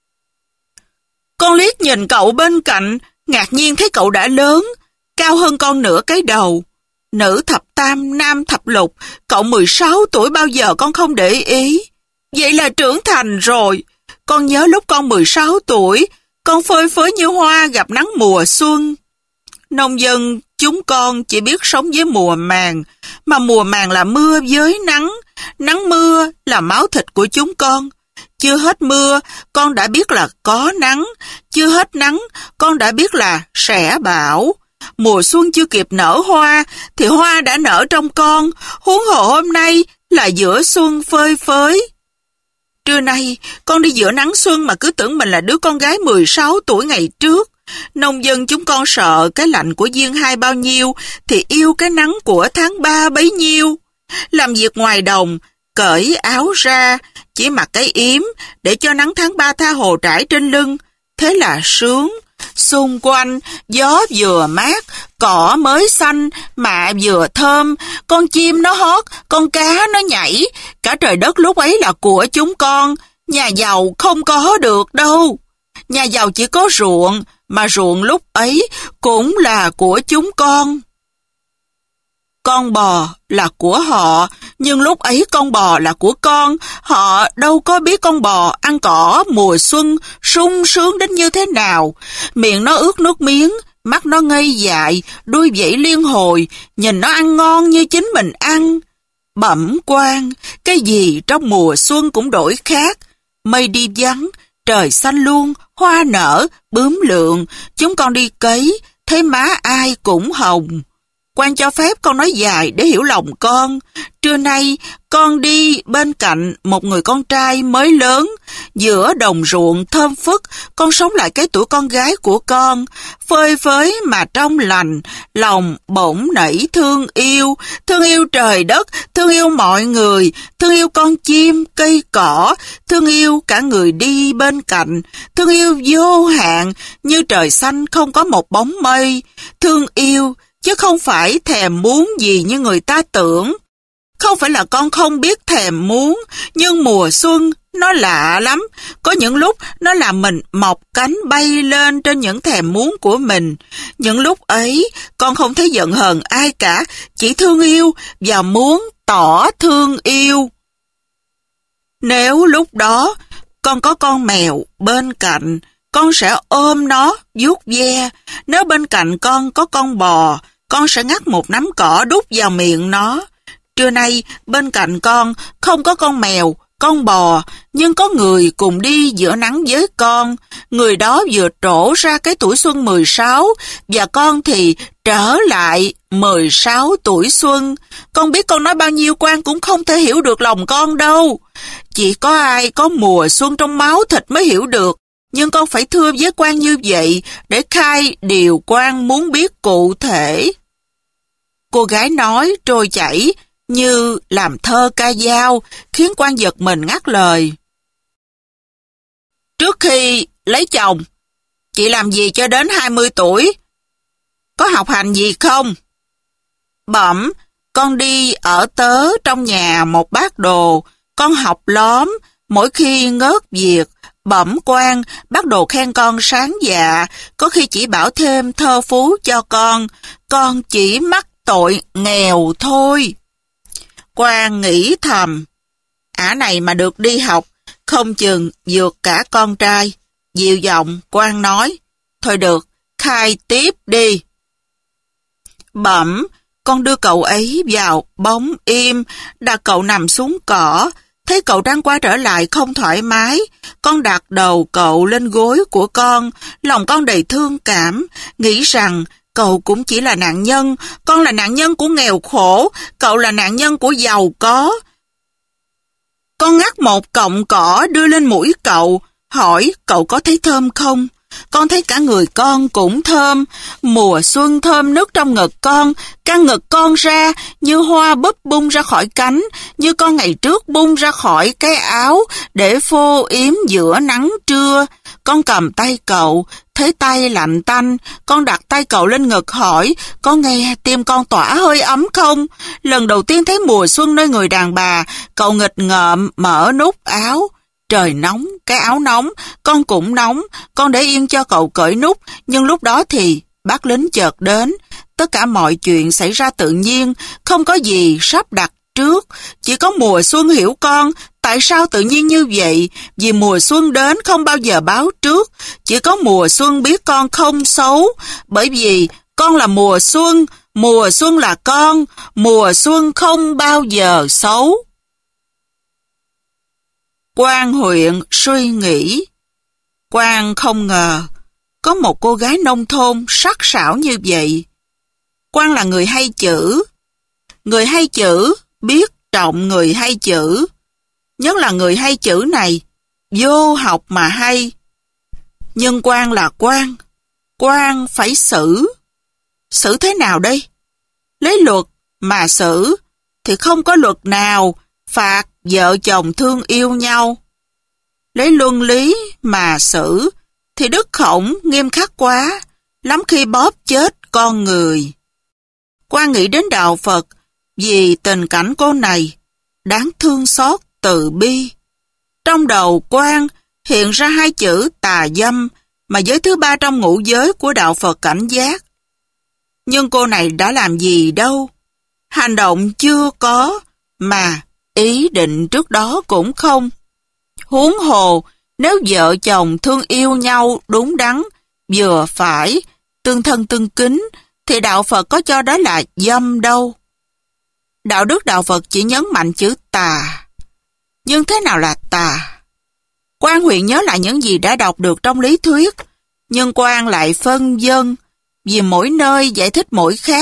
Con liếc nhìn cậu bên cạnh, ngạc nhiên thấy cậu đã lớn, cao hơn con nửa cái đầu. Nữ thập tam, nam thập lục, cậu mười sáu tuổi bao giờ con không để ý. Vậy là trưởng thành rồi. Con nhớ lúc con mười sáu tuổi, con phơi phới như hoa gặp nắng mùa xuân. Nông dân chúng con chỉ biết sống với mùa màng, mà mùa màng là mưa với nắng, nắng mưa là máu thịt của chúng con. Chưa hết mưa, con đã biết là có nắng, chưa hết nắng, con đã biết là sẽ bão. Mùa xuân chưa kịp nở hoa, thì hoa đã nở trong con, huống hồ hôm nay là giữa xuân phơi phới. Trưa nay, con đi giữa nắng xuân mà cứ tưởng mình là đứa con gái mười sáu tuổi ngày trước. Nông dân chúng con sợ cái lạnh của giêng hai bao nhiêu, thì yêu cái nắng của tháng ba bấy nhiêu. Làm việc ngoài đồng, cởi áo ra, chỉ mặc cái yếm để cho nắng tháng ba tha hồ trải trên lưng. Thế là sướng. Xung quanh, gió vừa mát, cỏ mới xanh, mạ vừa thơm, con chim nó hót, con cá nó nhảy. Cả trời đất lúc ấy là của chúng con, nhà giàu không có được đâu. Nhà giàu chỉ có ruộng, mà ruộng lúc ấy cũng là của chúng con. Con bò là của họ, nhưng lúc ấy con bò là của con. Họ đâu có biết con bò ăn cỏ mùa xuân sung sướng đến như thế nào. Miệng nó ướt nước miếng, mắt nó ngây dại, đuôi vẫy liên hồi, nhìn nó ăn ngon như chính mình ăn. Bẩm quan, cái gì trong mùa xuân cũng đổi khác. Mây đi vắng, trời xanh luôn, hoa nở, bướm lượn. Chúng con đi cấy, thấy má ai cũng hồng. Quan cho phép con nói dài để hiểu lòng con. Trưa nay, con đi bên cạnh một người con trai mới lớn. Giữa đồng ruộng thơm phức, con sống lại cái tuổi con gái của con. Phơi phới mà trong lành, lòng bỗng nảy thương yêu. Thương yêu trời đất, thương yêu mọi người, thương yêu con chim, cây cỏ, thương yêu cả người đi bên cạnh. Thương yêu vô hạn, như trời xanh không có một bóng mây. Thương yêu, chứ không phải thèm muốn gì như người ta tưởng. Không phải là con không biết thèm muốn, nhưng mùa xuân nó lạ lắm. Có những lúc nó làm mình mọc cánh bay lên trên những thèm muốn của mình. Những lúc ấy, con không thấy giận hờn ai cả, chỉ thương yêu và muốn tỏ thương yêu. Nếu lúc đó con có con mèo bên cạnh, con sẽ ôm nó, vuốt ve. Nếu bên cạnh con có con bò, con sẽ ngắt một nắm cỏ đút vào miệng nó. Trưa nay, bên cạnh con không có con mèo, con bò, nhưng có người cùng đi giữa nắng với con. Người đó vừa trổ ra cái tuổi xuân mười sáu, và con thì trở lại mười sáu tuổi xuân. Con biết con nói bao nhiêu Quan cũng không thể hiểu được lòng con đâu. Chỉ có ai có mùa xuân trong máu thịt mới hiểu được. Nhưng con phải thưa với Quan như vậy để khai điều Quan muốn biết cụ thể. Cô gái nói trôi chảy như làm thơ ca dao, khiến Quan giật mình ngắt lời. Trước khi lấy chồng, chị làm gì cho đến hai mươi tuổi? Có học hành gì không? Bẩm, con đi ở tớ trong nhà một bác đồ, con học lóm, mỗi khi ngớt việc. Bẩm Quan, bác đồ khen con sáng dạ, có khi chỉ bảo thêm thơ phú cho con, con chỉ mắc tội nghèo thôi. Quan nghĩ thầm, ả này mà được đi học, không chừng vượt cả con trai. Dịu giọng, Quan nói, thôi được, khai tiếp đi. Bẩm, con đưa cậu ấy vào bóng im, đặt cậu nằm xuống cỏ. Thấy cậu đang qua trở lại không thoải mái, con đặt đầu cậu lên gối của con, lòng con đầy thương cảm, nghĩ rằng cậu cũng chỉ là nạn nhân, con là nạn nhân của nghèo khổ, cậu là nạn nhân của giàu có. Con ngắt một cọng cỏ đưa lên mũi cậu, hỏi cậu có thấy thơm không? Con thấy cả người con cũng thơm, mùa xuân thơm nức trong ngực con, căn ngực con ra như hoa búp bung ra khỏi cánh, như con ngày trước bung ra khỏi cái áo để phô yếm giữa nắng trưa. Con cầm tay cậu, thấy tay lạnh tanh, con đặt tay cậu lên ngực hỏi, có nghe tim con tỏa hơi ấm không? Lần đầu tiên thấy mùa xuân nơi người đàn bà, cậu nghịch ngợm mở nút áo. Trời nóng, cái áo nóng, con cũng nóng, con để yên cho cậu cởi nút, nhưng lúc đó thì bác lính chợt đến. Tất cả mọi chuyện xảy ra tự nhiên, không có gì sắp đặt trước, chỉ có mùa xuân hiểu con. Tại sao tự nhiên như vậy? Vì mùa xuân đến không bao giờ báo trước, chỉ có mùa xuân biết con không xấu, bởi vì con là mùa xuân, mùa xuân là con, mùa xuân không bao giờ xấu. Quan huyện suy nghĩ. Quan không ngờ có một cô gái nông thôn sắc sảo như vậy. Quan là người hay chữ. Người hay chữ biết trọng người hay chữ. Nhất là người hay chữ này, vô học mà hay. Nhưng Quan là Quan. Quan phải xử. Xử thế nào đây? Lấy luật mà xử thì không có luật nào phạt vợ chồng thương yêu nhau. Lấy luân lý mà xử thì Đức Khổng nghiêm khắc quá, lắm khi bóp chết con người. Quan nghĩ đến đạo Phật vì tình cảnh cô này đáng thương xót từ bi. Trong đầu Quan hiện ra hai chữ tà dâm mà giới thứ ba trong ngũ giới của đạo Phật cảnh giác. Nhưng cô này đã làm gì đâu? Hành động chưa có, mà ý định trước đó cũng không. Huống hồ, nếu vợ chồng thương yêu nhau đúng đắn, vừa phải, tương thân tương kính, thì đạo Phật có cho đó là dâm đâu. Đạo đức đạo Phật chỉ nhấn mạnh chữ tà. Nhưng thế nào là tà? Quan huyện nhớ lại những gì đã đọc được trong lý thuyết, nhưng Quan lại phân vân, vì mỗi nơi giải thích mỗi khác,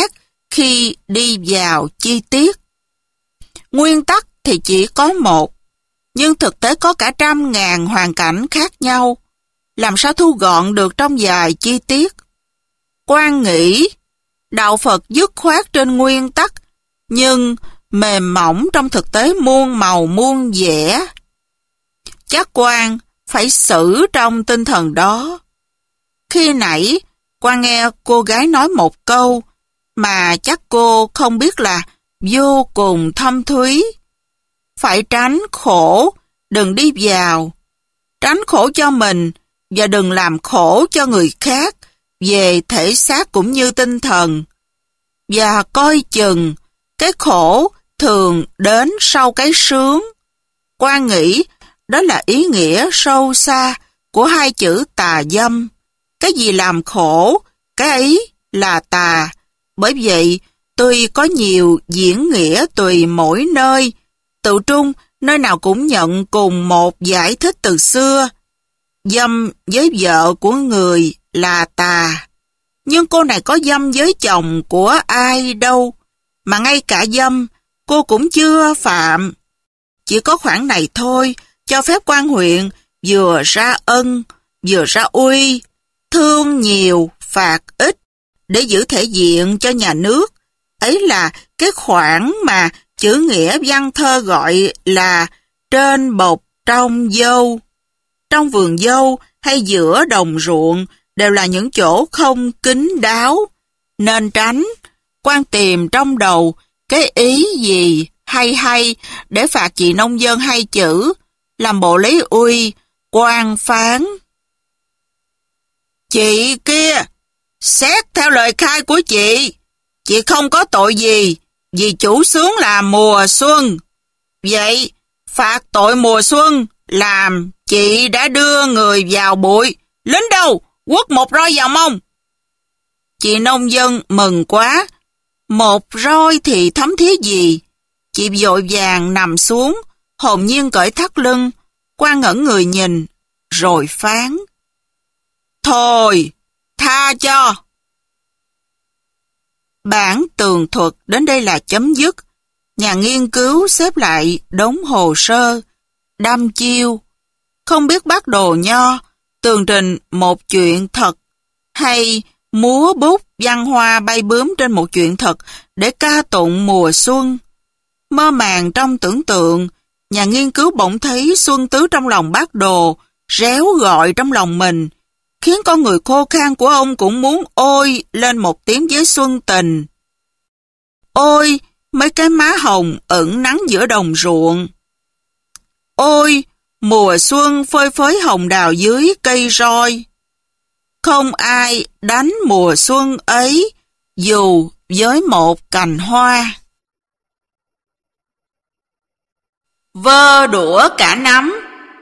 khi đi vào chi tiết. Nguyên tắc thì chỉ có một, nhưng thực tế có cả trăm ngàn hoàn cảnh khác nhau. Làm sao thu gọn được trong vài chi tiết? Quan nghĩ, đạo Phật dứt khoát trên nguyên tắc, nhưng mềm mỏng trong thực tế muôn màu muôn vẻ. Chắc Quan phải xử trong tinh thần đó. Khi nãy, Quan nghe cô gái nói một câu mà chắc cô không biết là vô cùng thâm thúy. Phải tránh khổ, đừng đi vào. Tránh khổ cho mình và đừng làm khổ cho người khác về thể xác cũng như tinh thần. Và coi chừng, cái khổ thường đến sau cái sướng. Quan nghĩ đó là ý nghĩa sâu xa của hai chữ tà dâm. Cái gì làm khổ, cái ấy là tà. Bởi vậy, tuy có nhiều diễn nghĩa tùy mỗi nơi, tự trung nơi nào cũng nhận cùng một giải thích từ xưa. Dâm với vợ của người là tà. Nhưng cô này có dâm với chồng của ai đâu, mà ngay cả dâm cô cũng chưa phạm. Chỉ có khoản này thôi, cho phép quan huyện vừa ra ân, vừa ra uy, thương nhiều, phạt ít, để giữ thể diện cho nhà nước. Ấy là cái khoản mà chữ nghĩa văn thơ gọi là trên bộc trong dâu. Trong vườn dâu hay giữa đồng ruộng đều là những chỗ không kín đáo, nên tránh. Quan tìm trong đầu cái ý gì hay hay để phạt chị nông dân hay chữ, làm bộ lấy uy, quan phán. Chị kia, xét theo lời khai của chị, chị không có tội gì, vì chủ xướng là mùa xuân. Vậy, phạt tội mùa xuân làm chị đã đưa người vào bụi. Lính đâu, quất một roi vào mông. Chị nông dân mừng quá. Một roi thì thấm thía gì? Chị vội vàng nằm xuống, hồn nhiên cởi thắt lưng, Quan ngẩn người nhìn, rồi phán. Thôi, tha cho. Bản tường thuật đến đây là chấm dứt. Nhà nghiên cứu xếp lại đống hồ sơ, đăm chiêu. Không biết bác Đồ Nho tường trình một chuyện thật hay múa bút văn hoa bay bướm trên một chuyện thật để ca tụng mùa xuân. Mơ màng trong tưởng tượng, nhà nghiên cứu bỗng thấy xuân tứ trong lòng bác Đồ réo gọi trong lòng mình, khiến con người khô khan của ông cũng muốn ôi lên một tiếng với xuân tình. Ôi, mấy cái má hồng ẩn nắng giữa đồng ruộng. Ôi, mùa xuân phơi phới hồng đào dưới cây roi. Không ai đánh mùa xuân ấy, dù với một cành hoa. Vơ đũa cả nắm.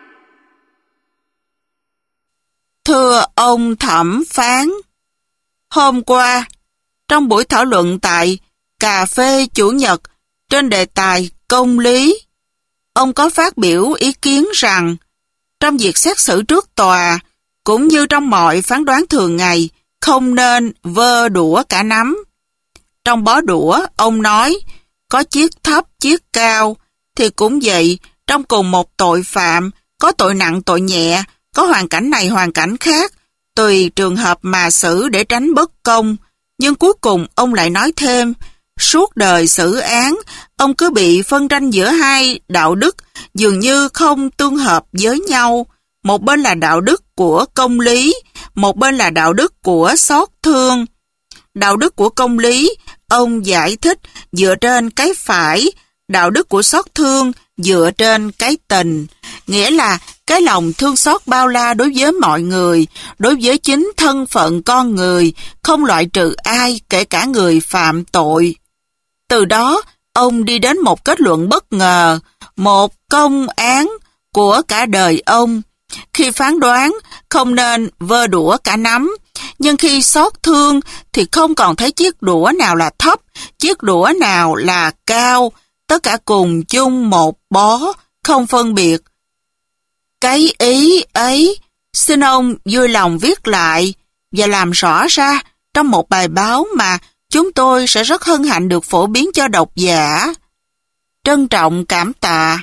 Thưa ông thẩm phán, hôm qua, trong buổi thảo luận tại Cà phê Chủ nhật trên đề tài công lý, ông có phát biểu ý kiến rằng trong việc xét xử trước tòa, cũng như trong mọi phán đoán thường ngày, không nên vơ đũa cả nắm. Trong bó đũa, ông nói, có chiếc thấp, chiếc cao, thì cũng vậy, trong cùng một tội phạm, có tội nặng, tội nhẹ, có hoàn cảnh này, hoàn cảnh khác, tùy trường hợp mà xử để tránh bất công. Nhưng cuối cùng ông lại nói thêm, suốt đời xử án, ông cứ bị phân tranh giữa hai đạo đức, dường như không tương hợp với nhau. Một bên là đạo đức của công lý, một bên là đạo đức của xót thương. Đạo đức của công lý, ông giải thích dựa trên cái phải, đạo đức của xót thương dựa trên cái tình, nghĩa là cái lòng thương xót bao la đối với mọi người, đối với chính thân phận con người, không loại trừ ai, kể cả người phạm tội. Từ đó, ông đi đến một kết luận bất ngờ, một công án của cả đời ông. Khi phán đoán, không nên vơ đũa cả nắm, nhưng khi xót thương thì không còn thấy chiếc đũa nào là thấp, chiếc đũa nào là cao, tất cả cùng chung một bó, không phân biệt. Cái ý ấy, xin ông vui lòng viết lại và làm rõ ra trong một bài báo mà Chúng tôi sẽ rất hân hạnh được phổ biến cho độc giả. Trân trọng cảm tạ.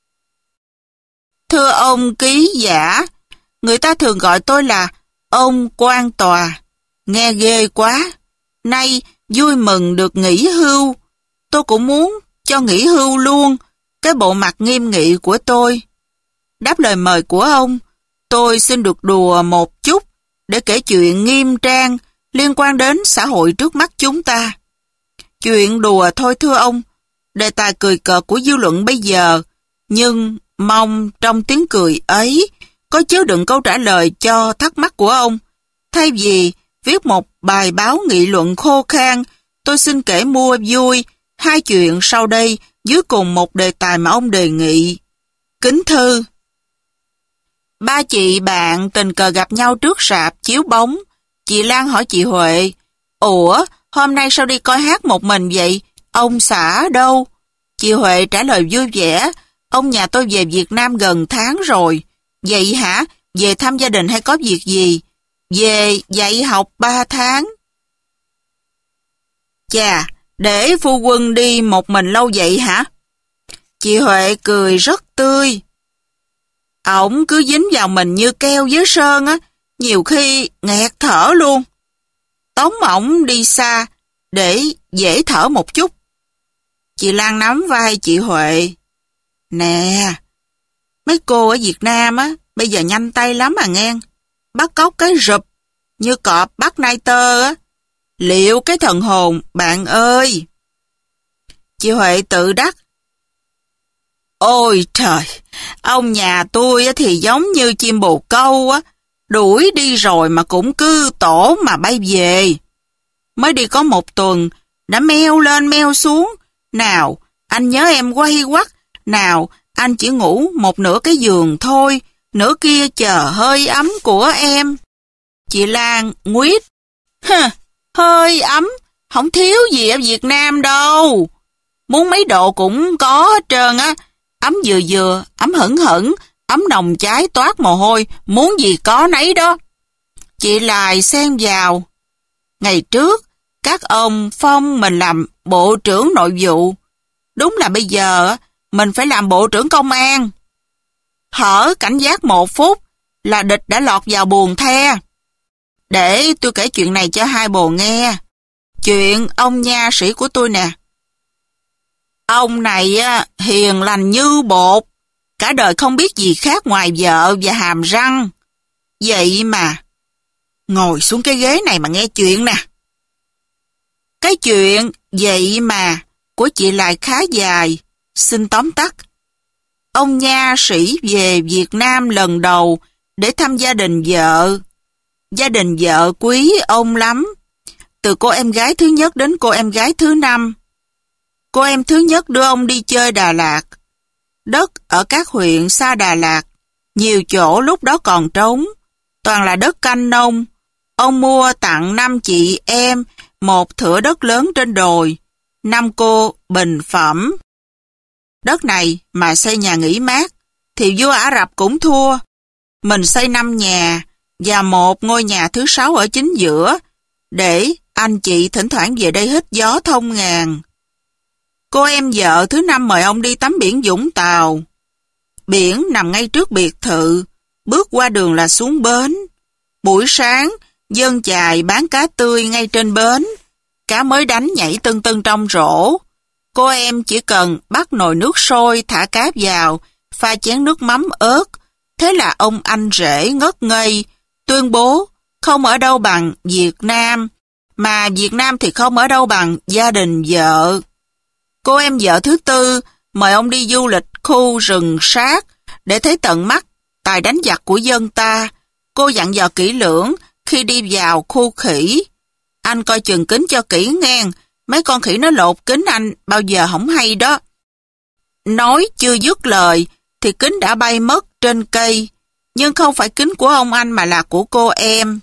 Thưa ông ký giả, người ta thường gọi tôi là ông quan tòa. Nghe ghê quá. Nay vui mừng được nghỉ hưu. Tôi cũng muốn cho nghỉ hưu luôn cái bộ mặt nghiêm nghị của tôi. Đáp lời mời của ông, tôi xin được đùa một chút để kể chuyện nghiêm trang liên quan đến xã hội trước mắt chúng ta. Chuyện đùa thôi thưa ông, đề tài cười cợt của dư luận bây giờ, nhưng mong trong tiếng cười ấy có chứa đựng câu trả lời cho thắc mắc của ông. Thay vì viết một bài báo nghị luận khô khan, tôi xin kể mua vui hai chuyện sau đây dưới cùng một đề tài mà ông đề nghị. Kính thư. Ba chị bạn tình cờ gặp nhau trước rạp chiếu bóng. Chị Lan hỏi chị Huệ, ủa, hôm nay sao đi coi hát một mình vậy? Ông xã đâu? Chị Huệ trả lời vui vẻ, ông nhà tôi về Việt Nam gần tháng rồi. Vậy hả? Về thăm gia đình hay có việc gì? Về dạy học ba tháng. Chà, để phu quân đi một mình lâu vậy hả? Chị Huệ cười rất tươi. Ổng cứ dính vào mình như keo với sơn á, nhiều khi nghẹt thở luôn. Tống ổng đi xa để dễ thở một chút. Chị Lan nắm vai chị Huệ. Nè, mấy cô ở Việt Nam á, bây giờ nhanh tay lắm mà nghe. Bắt cóc cái rụp như cọp bắt nai tơ á. Liệu cái thần hồn bạn ơi? Chị Huệ tự đắc. Ôi trời, ông nhà tôi thì giống như chim bồ câu á, đuổi đi rồi mà cũng cứ tổ mà bay về. Mới đi có một tuần, đã meo lên meo xuống. Nào, anh nhớ em quay quắt. Nào, anh chỉ ngủ một nửa cái giường thôi, nửa kia chờ hơi ấm của em. Chị Lan nguyết. Hừ, hơi ấm, không thiếu gì ở Việt Nam đâu. Muốn mấy độ cũng có hết trơn á. Ấm vừa vừa, ấm hửng hửng, ấm nồng cháy toát mồ hôi, muốn gì có nấy đó. Chị Lài xen vào. Ngày trước, các ông phong mình làm bộ trưởng nội vụ. Đúng là bây giờ, mình phải làm bộ trưởng công an. Hở cảnh giác một phút, là địch đã lọt vào buồng the. Để tôi kể chuyện này cho hai bồ nghe. Chuyện ông nha sĩ của tôi nè. Ông này hiền lành như bột, cả đời không biết gì khác ngoài vợ và hàm răng. Vậy mà, ngồi xuống cái ghế này mà nghe chuyện nè. Cái chuyện vậy mà của chị lại khá dài, xin tóm tắt. Ông nha sĩ về Việt Nam lần đầu để thăm gia đình vợ. Gia đình vợ quý ông lắm, từ cô em gái thứ nhất đến cô em gái thứ năm. Cô em thứ nhất đưa ông đi chơi Đà Lạt. Đất ở các huyện xa Đà Lạt, nhiều chỗ lúc đó còn trống, toàn là đất canh nông. Ông mua tặng năm chị em một thửa đất lớn trên đồi, năm cô bình phẩm. Đất này mà xây nhà nghỉ mát, thì vua Ả Rập cũng thua. Mình xây năm nhà, và một ngôi nhà thứ sáu ở chính giữa, để anh chị thỉnh thoảng về đây hít gió thông ngàn. Cô em vợ thứ năm mời ông đi tắm biển Vũng Tàu. Biển nằm ngay trước biệt thự, bước qua đường là xuống bến. Buổi sáng, dân chài bán cá tươi ngay trên bến. Cá mới đánh nhảy tưng tưng trong rổ. Cô em chỉ cần bắt nồi nước sôi thả cá vào, pha chén nước mắm ớt. Thế là ông anh rể ngất ngây, tuyên bố không ở đâu bằng Việt Nam, mà Việt Nam thì không ở đâu bằng gia đình vợ. Cô em vợ thứ tư mời ông đi du lịch khu rừng sát để thấy tận mắt tài đánh giặc của dân ta. Cô dặn dò kỹ lưỡng khi đi vào khu khỉ. Anh coi chừng kính cho kỹ ngang, mấy con khỉ nó lột kính anh bao giờ không hay đó. Nói chưa dứt lời thì kính đã bay mất trên cây, nhưng không phải kính của ông anh mà là của cô em.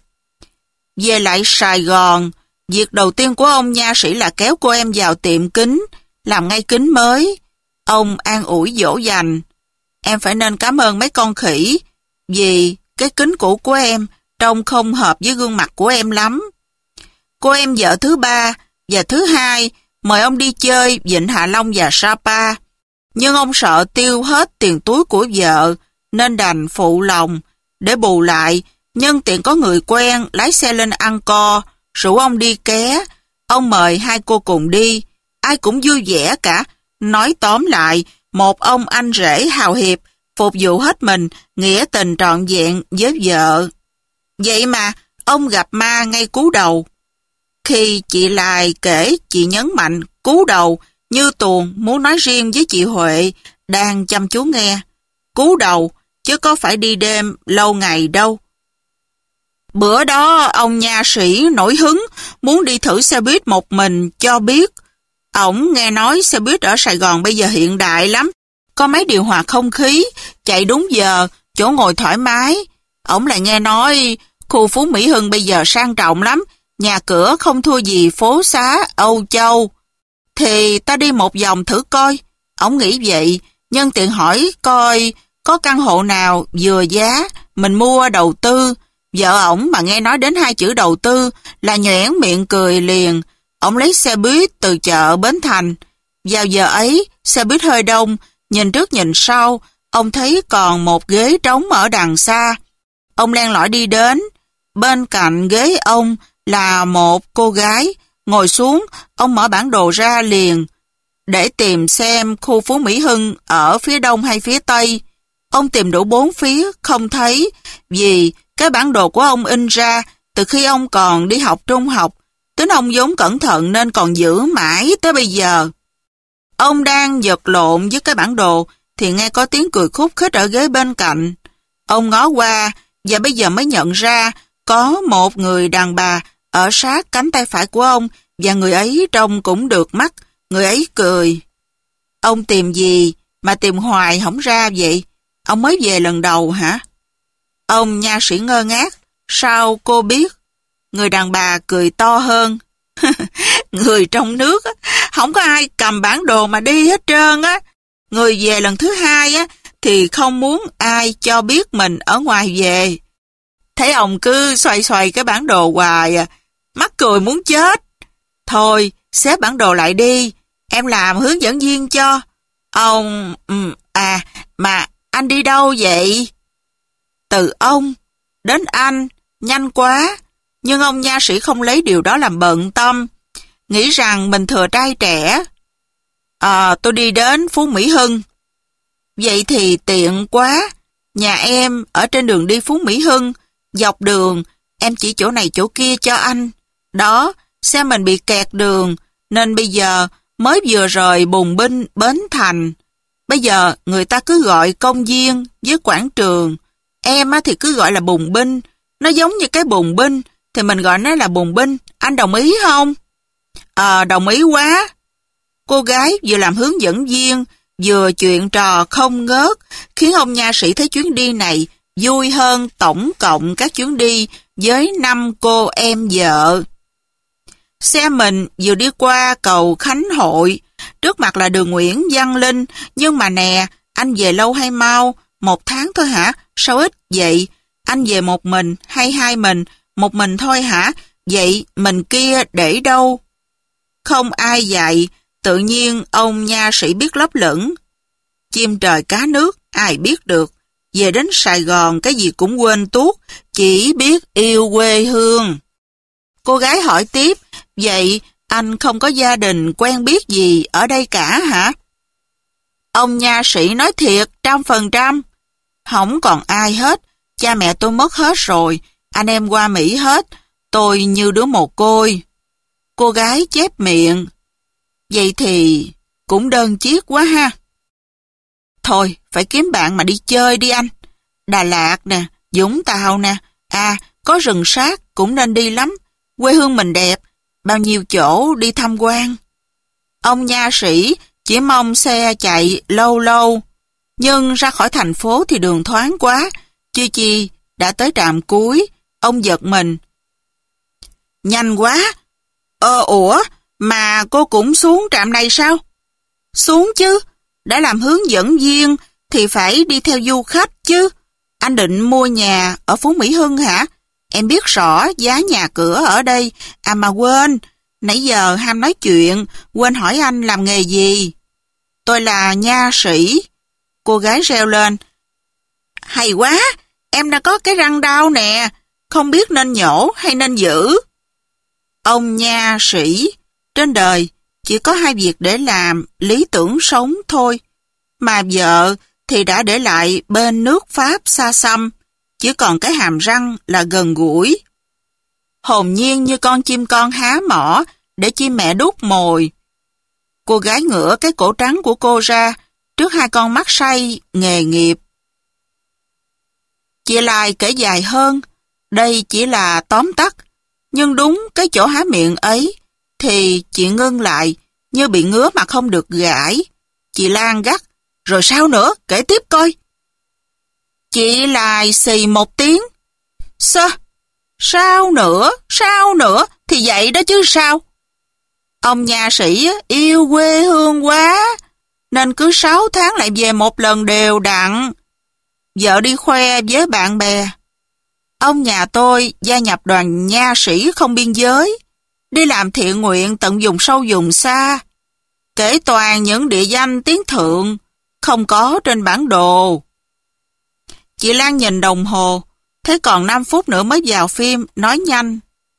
Về lại Sài Gòn, việc đầu tiên của ông nha sĩ là kéo cô em vào tiệm kính, làm ngay kính mới. Ông an ủi dỗ dành. Em phải nên cảm ơn mấy con khỉ, vì cái kính cũ của em trông không hợp với gương mặt của em lắm. Cô em vợ thứ ba Và thứ hai, mời ông đi chơi Vịnh Hạ Long và Sapa. Nhưng ông sợ tiêu hết tiền túi của vợ, nên đành phụ lòng. Để bù lại, nhân tiện có người quen lái xe lên Angkor, rủ ông đi ké. Ông mời hai cô cùng đi, ai cũng vui vẻ cả. Nói tóm lại, một ông anh rể hào hiệp, phục vụ hết mình, nghĩa tình trọn vẹn với vợ. Vậy mà, ông gặp ma ngay cú đầu. Khi chị Lai kể, chị nhấn mạnh cú đầu như tuồng muốn nói riêng với chị Huệ, đang chăm chú nghe. Cú đầu, chứ có phải đi đêm lâu ngày đâu. Bữa đó ông nha sĩ nổi hứng, muốn đi thử xe buýt một mình cho biết. Ổng nghe nói xe buýt ở Sài Gòn bây giờ hiện đại lắm, có máy điều hòa không khí, chạy đúng giờ, chỗ ngồi thoải mái. Ổng lại nghe nói khu Phú Mỹ Hưng bây giờ sang trọng lắm, nhà cửa không thua gì phố xá Âu Châu. Thì ta đi một vòng thử coi. Ổng nghĩ vậy, nhân tiện hỏi coi có căn hộ nào vừa giá, mình mua đầu tư. Vợ ổng mà nghe nói đến hai chữ đầu tư là nhoẻn miệng cười liền. Ổng lấy xe buýt từ chợ Bến Thành. Vào giờ ấy, xe buýt hơi đông, nhìn trước nhìn sau, ông thấy còn một ghế trống ở đằng xa. Ông len lỏi đi đến, bên cạnh ghế ông là một cô gái. Ngồi xuống, ông mở bản đồ ra liền, để tìm xem khu Phú Mỹ Hưng ở phía đông hay phía tây. Ông tìm đủ bốn phía, không thấy, vì cái bản đồ của ông in ra từ khi ông còn đi học trung học. Tính ông vốn cẩn thận nên còn giữ mãi tới bây giờ. Ông đang giật lộn với cái bản đồ thì nghe có tiếng cười khúc khích ở ghế bên cạnh. Ông ngó qua và bây giờ mới nhận ra có một người đàn bà ở sát cánh tay phải của ông, và người ấy trông cũng được mắt. Người ấy cười. Ông tìm gì mà tìm hoài không ra vậy? Ông mới về lần đầu hả? Ông nha sĩ ngơ ngác. Sao cô biết? Người đàn bà cười to hơn. Người trong nước á, không có ai cầm bản đồ mà đi hết trơn á. Người về lần thứ hai á thì không muốn ai cho biết mình ở ngoài về. Thấy ông cứ xoay xoay cái bản đồ hoài à, mắc cười muốn chết. Thôi, xếp bản đồ lại đi, em làm hướng dẫn viên cho. Ông... À, mà anh đi đâu vậy? Từ ông đến anh, nhanh quá. Nhưng ông nha sĩ không lấy điều đó làm bận tâm, nghĩ rằng mình thừa trai trẻ. À, tôi đi đến Phú Mỹ Hưng. Vậy thì tiện quá. Nhà em ở trên đường đi Phú Mỹ Hưng, dọc đường, em chỉ chỗ này chỗ kia cho anh. Đó, xe mình bị kẹt đường, nên bây giờ mới vừa rời Bùng Binh, Bến Thành. Bây giờ người ta cứ gọi công viên với quảng trường. Em thì cứ gọi là Bùng Binh. Nó giống như cái bùng binh, thì mình gọi nó là bùng binh. Anh đồng ý không? Ờ, à, đồng ý quá. Cô gái vừa làm hướng dẫn viên, vừa chuyện trò không ngớt, khiến ông nha sĩ thấy chuyến đi này vui hơn tổng cộng các chuyến đi với năm cô em vợ. Xe mình vừa đi qua cầu Khánh Hội, trước mặt là đường Nguyễn Văn Linh. Nhưng mà nè, anh về lâu hay mau? Một tháng thôi hả? Sao ít vậy? Anh về một mình hay hai mình? Một mình thôi hả? Vậy mình kia để đâu? Không ai dạy, tự nhiên ông nha sĩ biết lấp lửng. Chim trời cá nước, ai biết được. Về đến Sài Gòn cái gì cũng quên tuốt, chỉ biết yêu quê hương. Cô gái hỏi tiếp, vậy anh không có gia đình quen biết gì ở đây cả hả? Ông nha sĩ nói thiệt, trăm phần trăm. Không còn ai hết, cha mẹ tôi mất hết rồi, anh em qua Mỹ hết, tôi như đứa mồ côi. Cô gái chép miệng, vậy thì cũng đơn chiếc quá ha. Thôi, phải kiếm bạn mà đi chơi đi anh. Đà Lạt nè, Vũng Tàu nè, à, có rừng sát cũng nên đi lắm. Quê hương mình đẹp, bao nhiêu chỗ đi tham quan. Ông nha sĩ chỉ mong xe chạy lâu lâu, nhưng ra khỏi thành phố thì đường thoáng quá, chưa chi đã tới trạm cuối. Ông giật mình. Nhanh quá. Ờ, ủa, mà cô cũng xuống trạm này sao? Xuống chứ, đã làm hướng dẫn viên thì phải đi theo du khách chứ. Anh định mua nhà ở Phú Mỹ Hưng hả? Em biết rõ giá nhà cửa ở đây. À mà quên, Nãy giờ ham nói chuyện, quên hỏi anh làm nghề gì. Tôi là nha sĩ. Cô gái reo lên. Hay quá, em đã có cái răng đau nè, không biết nên nhổ hay nên giữ. Ông nha sĩ, trên đời chỉ có hai việc để làm, lý tưởng sống thôi. Mà vợ thì đã để lại bên nước Pháp xa xăm, chỉ còn cái hàm răng là gần gũi. Hồn nhiên như con chim con há mỏ để chim mẹ đút mồi. Cô gái ngửa cái cổ trắng của cô ra trước hai con mắt say nghề nghiệp. Chị Lai kể dài hơn, đây chỉ là tóm tắt, nhưng đúng cái chỗ há miệng ấy thì chị ngưng lại như bị ngứa mà không được gãi. Chị Lan gắt, rồi sao nữa, kể tiếp coi. Chị Lai xì một tiếng. Sao? Sao nữa, sao nữa, thì vậy đó chứ sao. Ông nha sĩ yêu quê hương quá, nên cứ sáu tháng lại về một lần đều đặn. Vợ đi khoe với bạn bè. Ông nhà tôi gia nhập đoàn nha sĩ không biên giới, đi làm thiện nguyện tận vùng sâu vùng xa, kể toàn những địa danh tiếng thượng, không có trên bản đồ. Chị Lan nhìn đồng hồ, thấy còn năm phút nữa mới vào phim, nói nhanh.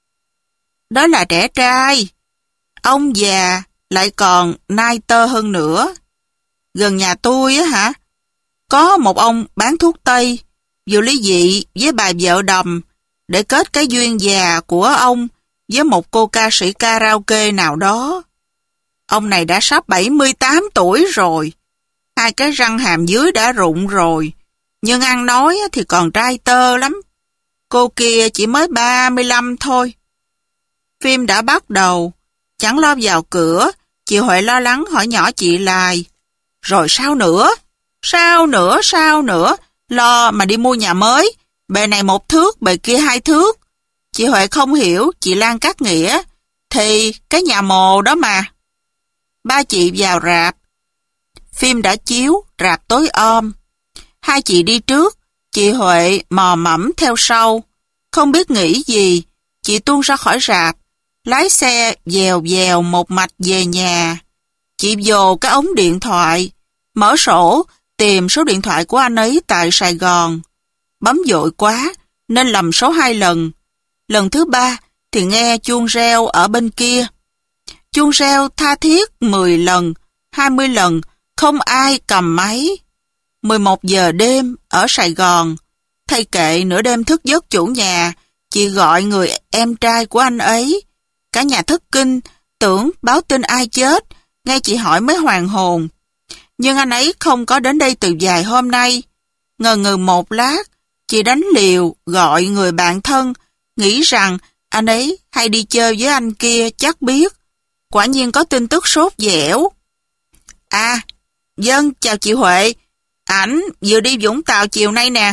Đó là trẻ trai, ông già lại còn nai tơ hơn nữa. Gần nhà tôi á hả, có một ông bán thuốc Tây, vừa ly dị với bà vợ đầm để kết cái duyên già của ông với một cô ca sĩ karaoke nào đó. Ông này đã sắp bảy mươi tám tuổi rồi, hai cái răng hàm dưới đã rụng rồi, nhưng ăn nói thì còn trai tơ lắm. Cô kia chỉ mới ba mươi lăm thôi. Phim đã bắt đầu, chẳng lo vào cửa, chị Huệ lo lắng hỏi nhỏ chị Lai. Rồi sao nữa? Sao nữa, sao nữa? Lo mà đi mua nhà mới, bề này một thước, bề kia hai thước. Chị Huệ không hiểu, chị Lan cắt nghĩa. Thì cái nhà mồ đó mà. Ba chị vào rạp. Phim đã chiếu, rạp tối om. Hai chị đi trước, chị Huệ mò mẫm theo sau. Không biết nghĩ gì, chị tuôn ra khỏi rạp, lái xe dèo dèo một mạch về nhà. Chị vồ cái ống điện thoại, mở sổ, tìm số điện thoại của anh ấy tại Sài Gòn. Bấm vội quá, nên lầm số hai lần. Lần thứ ba thì nghe chuông reo ở bên kia. Chuông reo tha thiết mười lần, hai mươi lần, không ai cầm máy. mười một giờ đêm ở Sài Gòn, thay kệ nửa đêm thức giấc chủ nhà, chị gọi người em trai của anh ấy. Cả nhà thất kinh, tưởng báo tin ai chết, nghe chị hỏi mới hoàn hồn. Nhưng anh ấy không có đến đây từ vài hôm nay. Ngờ ngừ một lát, chị đánh liều gọi người bạn thân, nghĩ rằng anh ấy hay đi chơi với anh kia chắc biết. Quả nhiên có tin tức sốt dẻo. À, dân chào chị Huệ, ảnh vừa đi Vũng Tàu chiều nay nè.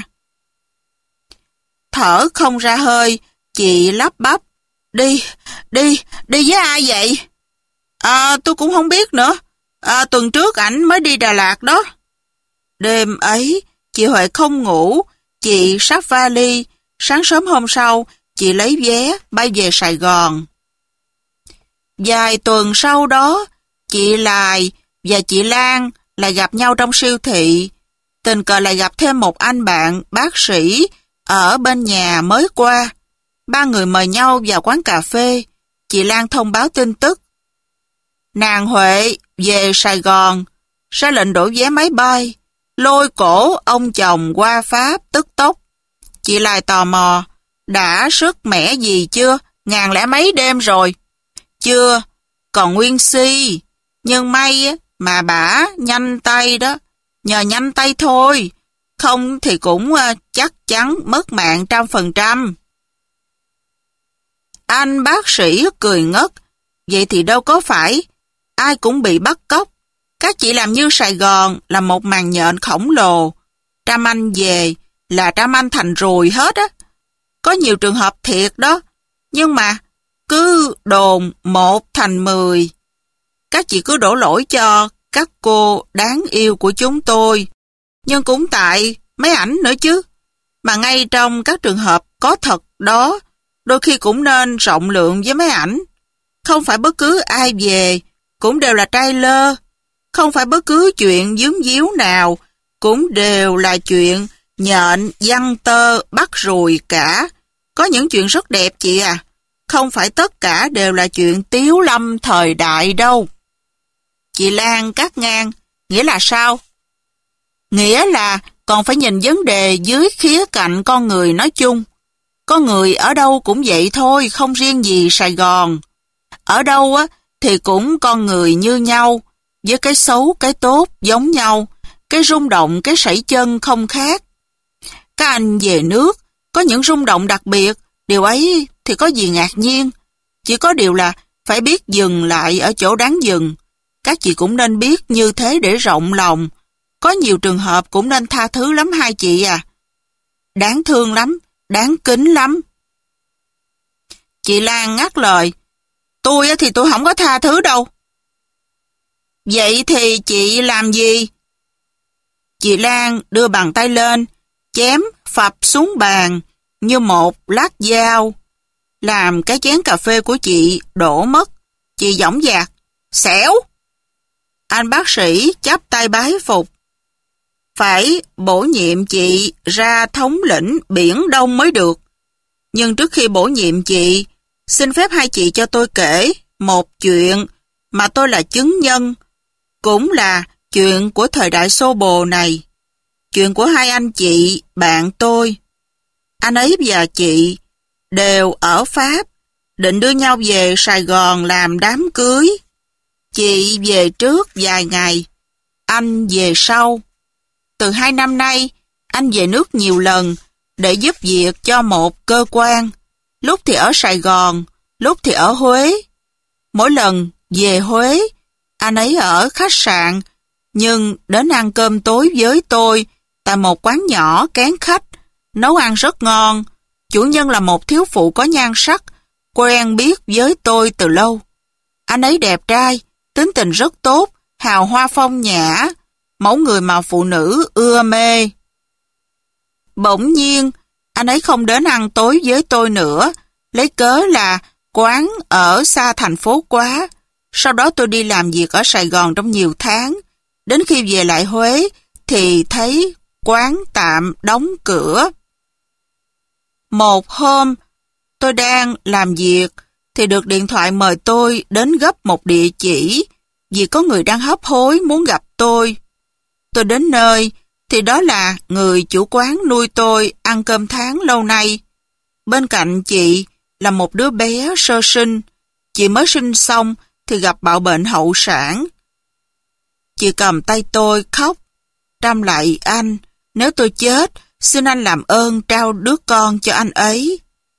Thở không ra hơi, chị lắp bắp. Đi, đi, đi với ai vậy? À, tôi cũng không biết nữa. À, tuần trước ảnh mới đi Đà Lạt đó. Đêm ấy, chị Huệ không ngủ, chị xách vali. Sáng sớm hôm sau, chị lấy vé bay về Sài Gòn. Vài tuần sau đó, chị Lai và chị Lan lại gặp nhau trong siêu thị. Tình cờ lại gặp thêm một anh bạn bác sĩ ở bên nhà mới qua. Ba người mời nhau vào quán cà phê. Chị Lan thông báo tin tức. Nàng Huệ về Sài Gòn, ra lệnh đổi vé máy bay, lôi cổ ông chồng qua Pháp tức tốc. Chị Lai tò mò, đã sức mẻ gì chưa? Ngàn lẻ mấy đêm rồi. Chưa, còn nguyên si. Nhưng may mà bả nhanh tay đó. Nhờ nhanh tay thôi, không thì cũng chắc chắn mất mạng trăm phần trăm. Anh bác sĩ cười ngất. Vậy thì đâu có phải ai cũng bị bắt cóc. Các chị làm như Sài Gòn là một màn nhện khổng lồ. Trăm anh về là trăm anh thành ruồi hết á. Có nhiều trường hợp thiệt đó. Nhưng mà cứ đồn một thành mười. Các chị cứ đổ lỗi cho các cô đáng yêu của chúng tôi. Nhưng cũng tại mấy ảnh nữa chứ. Mà ngay trong các trường hợp có thật đó, đôi khi cũng nên rộng lượng với mấy ảnh. Không phải bất cứ ai về cũng đều là trai lơ. Không phải bất cứ chuyện dướng díu nào cũng đều là chuyện nhện, giăng tơ, bắt ruồi cả. Có những chuyện rất đẹp chị à. Không phải tất cả đều là chuyện tiếu lâm thời đại đâu. Chị Lan cắt ngang. Nghĩa là sao? Nghĩa là còn phải nhìn vấn đề dưới khía cạnh con người nói chung. Con người ở đâu cũng vậy thôi, không riêng gì Sài Gòn. Ở đâu á thì cũng con người như nhau, với cái xấu, cái tốt giống nhau, cái rung động, cái sẩy chân không khác. Các anh về nước, có những rung động đặc biệt, điều ấy thì có gì ngạc nhiên. Chỉ có điều là phải biết dừng lại ở chỗ đáng dừng. Các chị cũng nên biết như thế để rộng lòng. Có nhiều trường hợp cũng nên tha thứ lắm hai chị à. Đáng thương lắm, đáng kính lắm. Chị Lan ngắt lời. Tôi thì tôi không có tha thứ đâu. Vậy thì chị làm gì? Chị Lan đưa bàn tay lên, chém phập xuống bàn như một lát dao, làm cái chén cà phê của chị đổ mất. Chị dõng dạc. Xẻo! Anh bác sĩ chắp tay bái phục. Phải bổ nhiệm chị ra thống lĩnh Biển Đông mới được. Nhưng trước khi bổ nhiệm chị, xin phép hai chị cho tôi kể một chuyện mà tôi là chứng nhân, cũng là chuyện của thời đại xô bồ này. Chuyện của hai anh chị, bạn tôi. Anh ấy và chị đều ở Pháp, định đưa nhau về Sài Gòn làm đám cưới. Chị về trước vài ngày, anh về sau. Từ hai năm nay, anh về nước nhiều lần để giúp việc cho một cơ quan. Lúc thì ở Sài Gòn, lúc thì ở Huế. Mỗi lần về Huế, anh ấy ở khách sạn, nhưng đến ăn cơm tối với tôi tại một quán nhỏ kén khách, nấu ăn rất ngon. Chủ nhân là một thiếu phụ có nhan sắc, quen biết với tôi từ lâu. Anh ấy đẹp trai, tính tình rất tốt, hào hoa phong nhã, mẫu người mà phụ nữ ưa mê. Bỗng nhiên, anh ấy không đến ăn tối với tôi nữa, lấy cớ là quán ở xa thành phố quá. Sau đó tôi đi làm việc ở Sài Gòn trong nhiều tháng. Đến khi về lại Huế thì thấy quán tạm đóng cửa. Một hôm, tôi đang làm việc thì được điện thoại mời tôi đến gấp một địa chỉ vì có người đang hấp hối muốn gặp tôi. Tôi đến nơi thì đó là người chủ quán nuôi tôi ăn cơm tháng lâu nay. Bên cạnh chị là một đứa bé sơ sinh. Chị mới sinh xong thì gặp bạo bệnh hậu sản. Chị cầm tay tôi khóc. Trăm lại anh, nếu tôi chết, xin anh làm ơn trao đứa con cho anh ấy.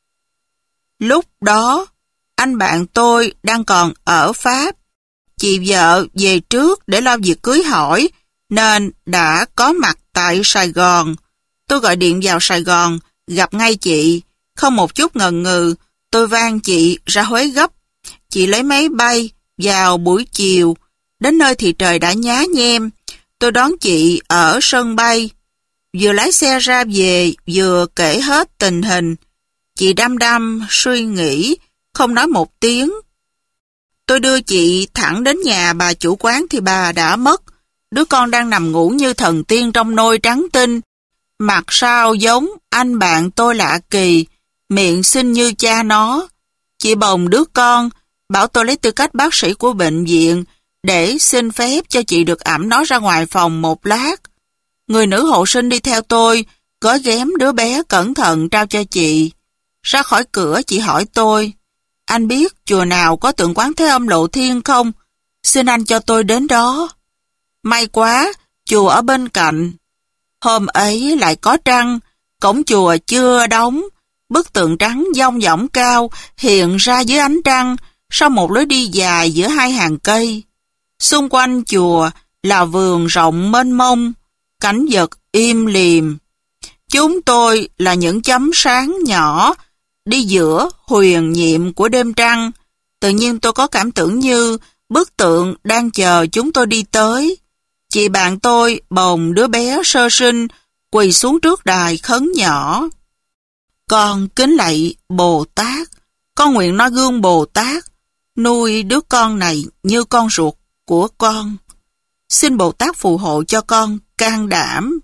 Lúc đó, anh bạn tôi đang còn ở Pháp. Chị vợ về trước để lo việc cưới hỏi, nên đã có mặt tại Sài Gòn. Tôi gọi điện vào Sài Gòn, gặp ngay chị. Không một chút ngần ngừ, tôi van chị ra Huế gấp. Chị lấy máy bay vào buổi chiều. Đến nơi thì trời đã nhá nhem. Tôi đón chị ở sân bay. Vừa lái xe ra về, vừa kể hết tình hình. Chị đăm đăm, suy nghĩ, không nói một tiếng. Tôi đưa chị thẳng đến nhà bà chủ quán thì bà đã mất. Đứa con đang nằm ngủ như thần tiên trong nôi trắng tinh. Mặt sao giống anh bạn tôi lạ kỳ, miệng xinh như cha nó. Chị bồng đứa con, bảo tôi lấy tư cách bác sĩ của bệnh viện để xin phép cho chị được ẵm nó ra ngoài phòng một lát. Người nữ hộ sinh đi theo tôi, gói ghém đứa bé cẩn thận trao cho chị. Ra khỏi cửa chị hỏi tôi, anh biết chùa nào có tượng Quán Thế Âm Lộ Thiên không? Xin anh cho tôi đến đó. May quá, chùa ở bên cạnh. Hôm ấy lại có trăng, cổng chùa chưa đóng. Bức tượng trắng dong dỏng cao hiện ra dưới ánh trăng sau một lối đi dài giữa hai hàng cây. Xung quanh chùa là vườn rộng mênh mông, cảnh vật im lìm. Chúng tôi là những chấm sáng nhỏ đi giữa huyền nhiệm của đêm trăng. Tự nhiên tôi có cảm tưởng như bức tượng đang chờ chúng tôi đi tới. Chị bạn tôi bồng đứa bé sơ sinh quỳ xuống trước đài khấn nhỏ. Con kính lạy Bồ Tát, con nguyện noi gương Bồ Tát, nuôi đứa con này như con ruột của con. Xin Bồ Tát phù hộ cho con can đảm.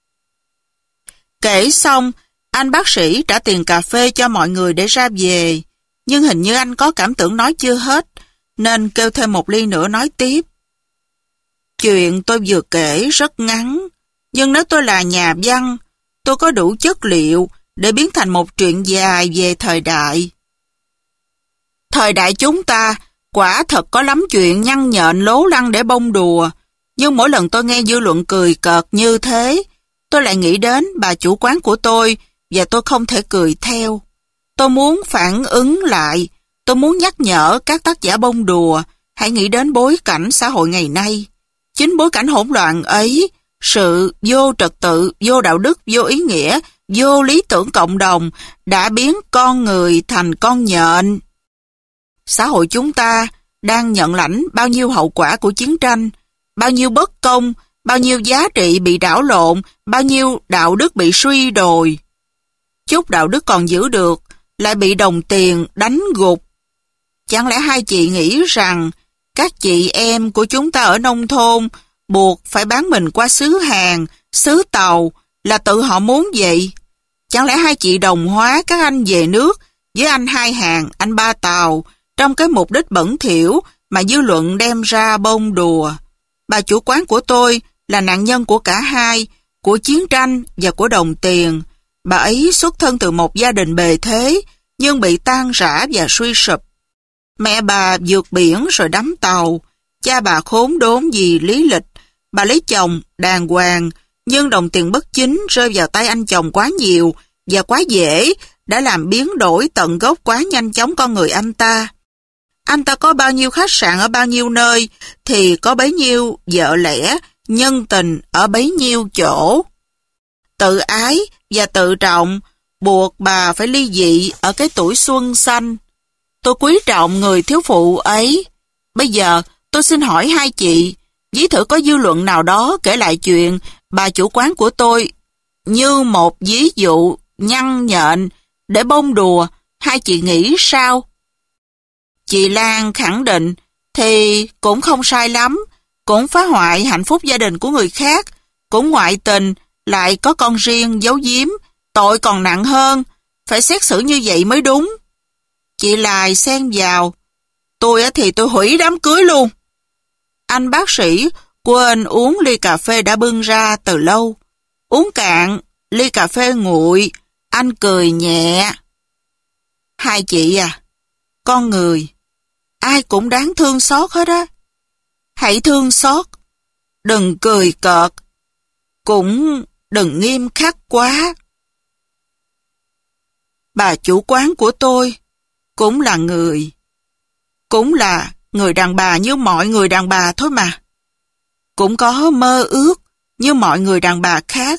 Kể xong, anh bác sĩ trả tiền cà phê cho mọi người để ra về, nhưng hình như anh có cảm tưởng nói chưa hết, nên kêu thêm một ly nữa nói tiếp. Chuyện tôi vừa kể rất ngắn, nhưng nếu tôi là nhà văn, tôi có đủ chất liệu để biến thành một truyện dài về thời đại. Thời đại chúng ta quả thật có lắm chuyện nhăn nhện lố lăng để bông đùa, nhưng mỗi lần tôi nghe dư luận cười cợt như thế, tôi lại nghĩ đến bà chủ quán của tôi và tôi không thể cười theo. Tôi muốn phản ứng lại, tôi muốn nhắc nhở các tác giả bông đùa hãy nghĩ đến bối cảnh xã hội ngày nay. Chính bối cảnh hỗn loạn ấy, sự vô trật tự, vô đạo đức, vô ý nghĩa, vô lý tưởng cộng đồng đã biến con người thành con nhện. Xã hội chúng ta đang nhận lãnh bao nhiêu hậu quả của chiến tranh, bao nhiêu bất công, bao nhiêu giá trị bị đảo lộn, bao nhiêu đạo đức bị suy đồi. Chút đạo đức còn giữ được, lại bị đồng tiền đánh gục. Chẳng lẽ hai chị nghĩ rằng các chị em của chúng ta ở nông thôn buộc phải bán mình qua xứ Hàn, xứ Tàu là tự họ muốn vậy? Chẳng lẽ hai chị đồng hóa các anh về nước với anh hai Hàn, anh ba Tàu trong cái mục đích bẩn thỉu mà dư luận đem ra bông đùa? Bà chủ quán của tôi là nạn nhân của cả hai, của chiến tranh và của đồng tiền. Bà ấy xuất thân từ một gia đình bề thế, nhưng bị tan rã và suy sụp. Mẹ bà vượt biển rồi đắm tàu, cha bà khốn đốn vì lý lịch. Bà lấy chồng đàng hoàng, nhưng đồng tiền bất chính rơi vào tay anh chồng quá nhiều và quá dễ, đã làm biến đổi tận gốc quá nhanh chóng con người anh ta. Anh ta có bao nhiêu khách sạn ở bao nhiêu nơi, thì có bấy nhiêu vợ lẽ, nhân tình ở bấy nhiêu chỗ. Tự ái và tự trọng buộc bà phải ly dị ở cái tuổi xuân xanh. Tôi quý trọng người thiếu phụ ấy. Bây giờ tôi xin hỏi hai chị, ví thử có dư luận nào đó kể lại chuyện bà chủ quán của tôi như một ví dụ nhăn nhện để bông đùa, hai chị nghĩ sao? Chị Lan khẳng định thì cũng không sai lắm, cũng phá hoại hạnh phúc gia đình của người khác, cũng ngoại tình, lại có con riêng giấu giếm, tội còn nặng hơn, phải xét xử như vậy mới đúng. Chị Lài xen vào, tôi thì tôi hủy đám cưới luôn. Anh bác sĩ quên uống ly cà phê đã bưng ra từ lâu. Uống cạn, ly cà phê nguội, anh cười nhẹ. Hai chị à, con người, ai cũng đáng thương xót hết á. Hãy thương xót, đừng cười cợt, cũng đừng nghiêm khắc quá. Bà chủ quán của tôi cũng là người, cũng là người đàn bà như mọi người đàn bà thôi mà. Cũng có mơ ước như mọi người đàn bà khác.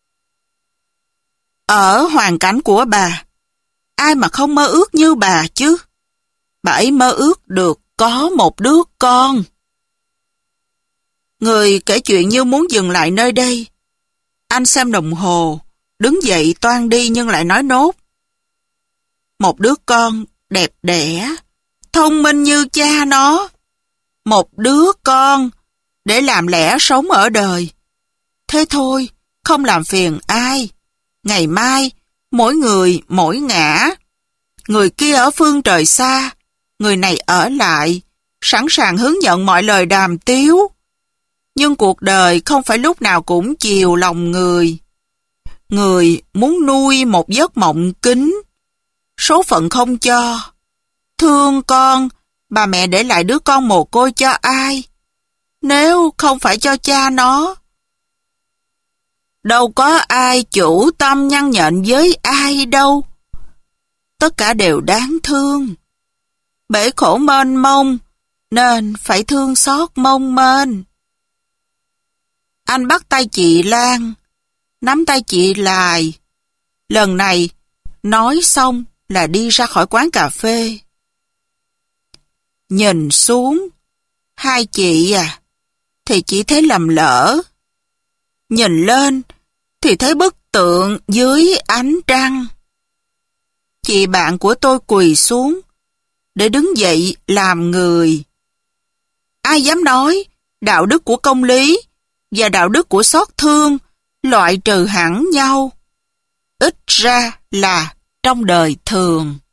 Ở hoàn cảnh của bà, ai mà không mơ ước như bà chứ? Bà ấy mơ ước được có một đứa con. Người kể chuyện như muốn dừng lại nơi đây. Anh xem đồng hồ, đứng dậy toan đi nhưng lại nói nốt. Một đứa con đẹp đẽ, thông minh như cha nó. Một đứa con để làm lẽ sống ở đời. Thế thôi, không làm phiền ai. Ngày mai, mỗi người mỗi ngã. Người kia ở phương trời xa, người này ở lại, sẵn sàng hướng nhận mọi lời đàm tiếu. Nhưng cuộc đời không phải lúc nào cũng chiều lòng người. Người muốn nuôi một giấc mộng kín, số phận không cho. Thương con, bà mẹ để lại đứa con mồ côi cho ai? Nếu không phải cho cha nó. Đâu có ai chủ tâm nhăn nhện với ai đâu. Tất cả đều đáng thương. Bể khổ mênh mông, nên phải thương xót mông mênh. Anh bắt tay chị Lan, nắm tay chị Lài. Lần này, nói xong là đi ra khỏi quán cà phê. Nhìn xuống, hai chị à, thì chỉ thấy lầm lỡ. Nhìn lên, thì thấy bức tượng dưới ánh trăng. Chị bạn của tôi quỳ xuống, để đứng dậy làm người. Ai dám nói đạo đức của công lý và đạo đức của xót thương loại trừ hẳn nhau? Ít ra là trong đời thường.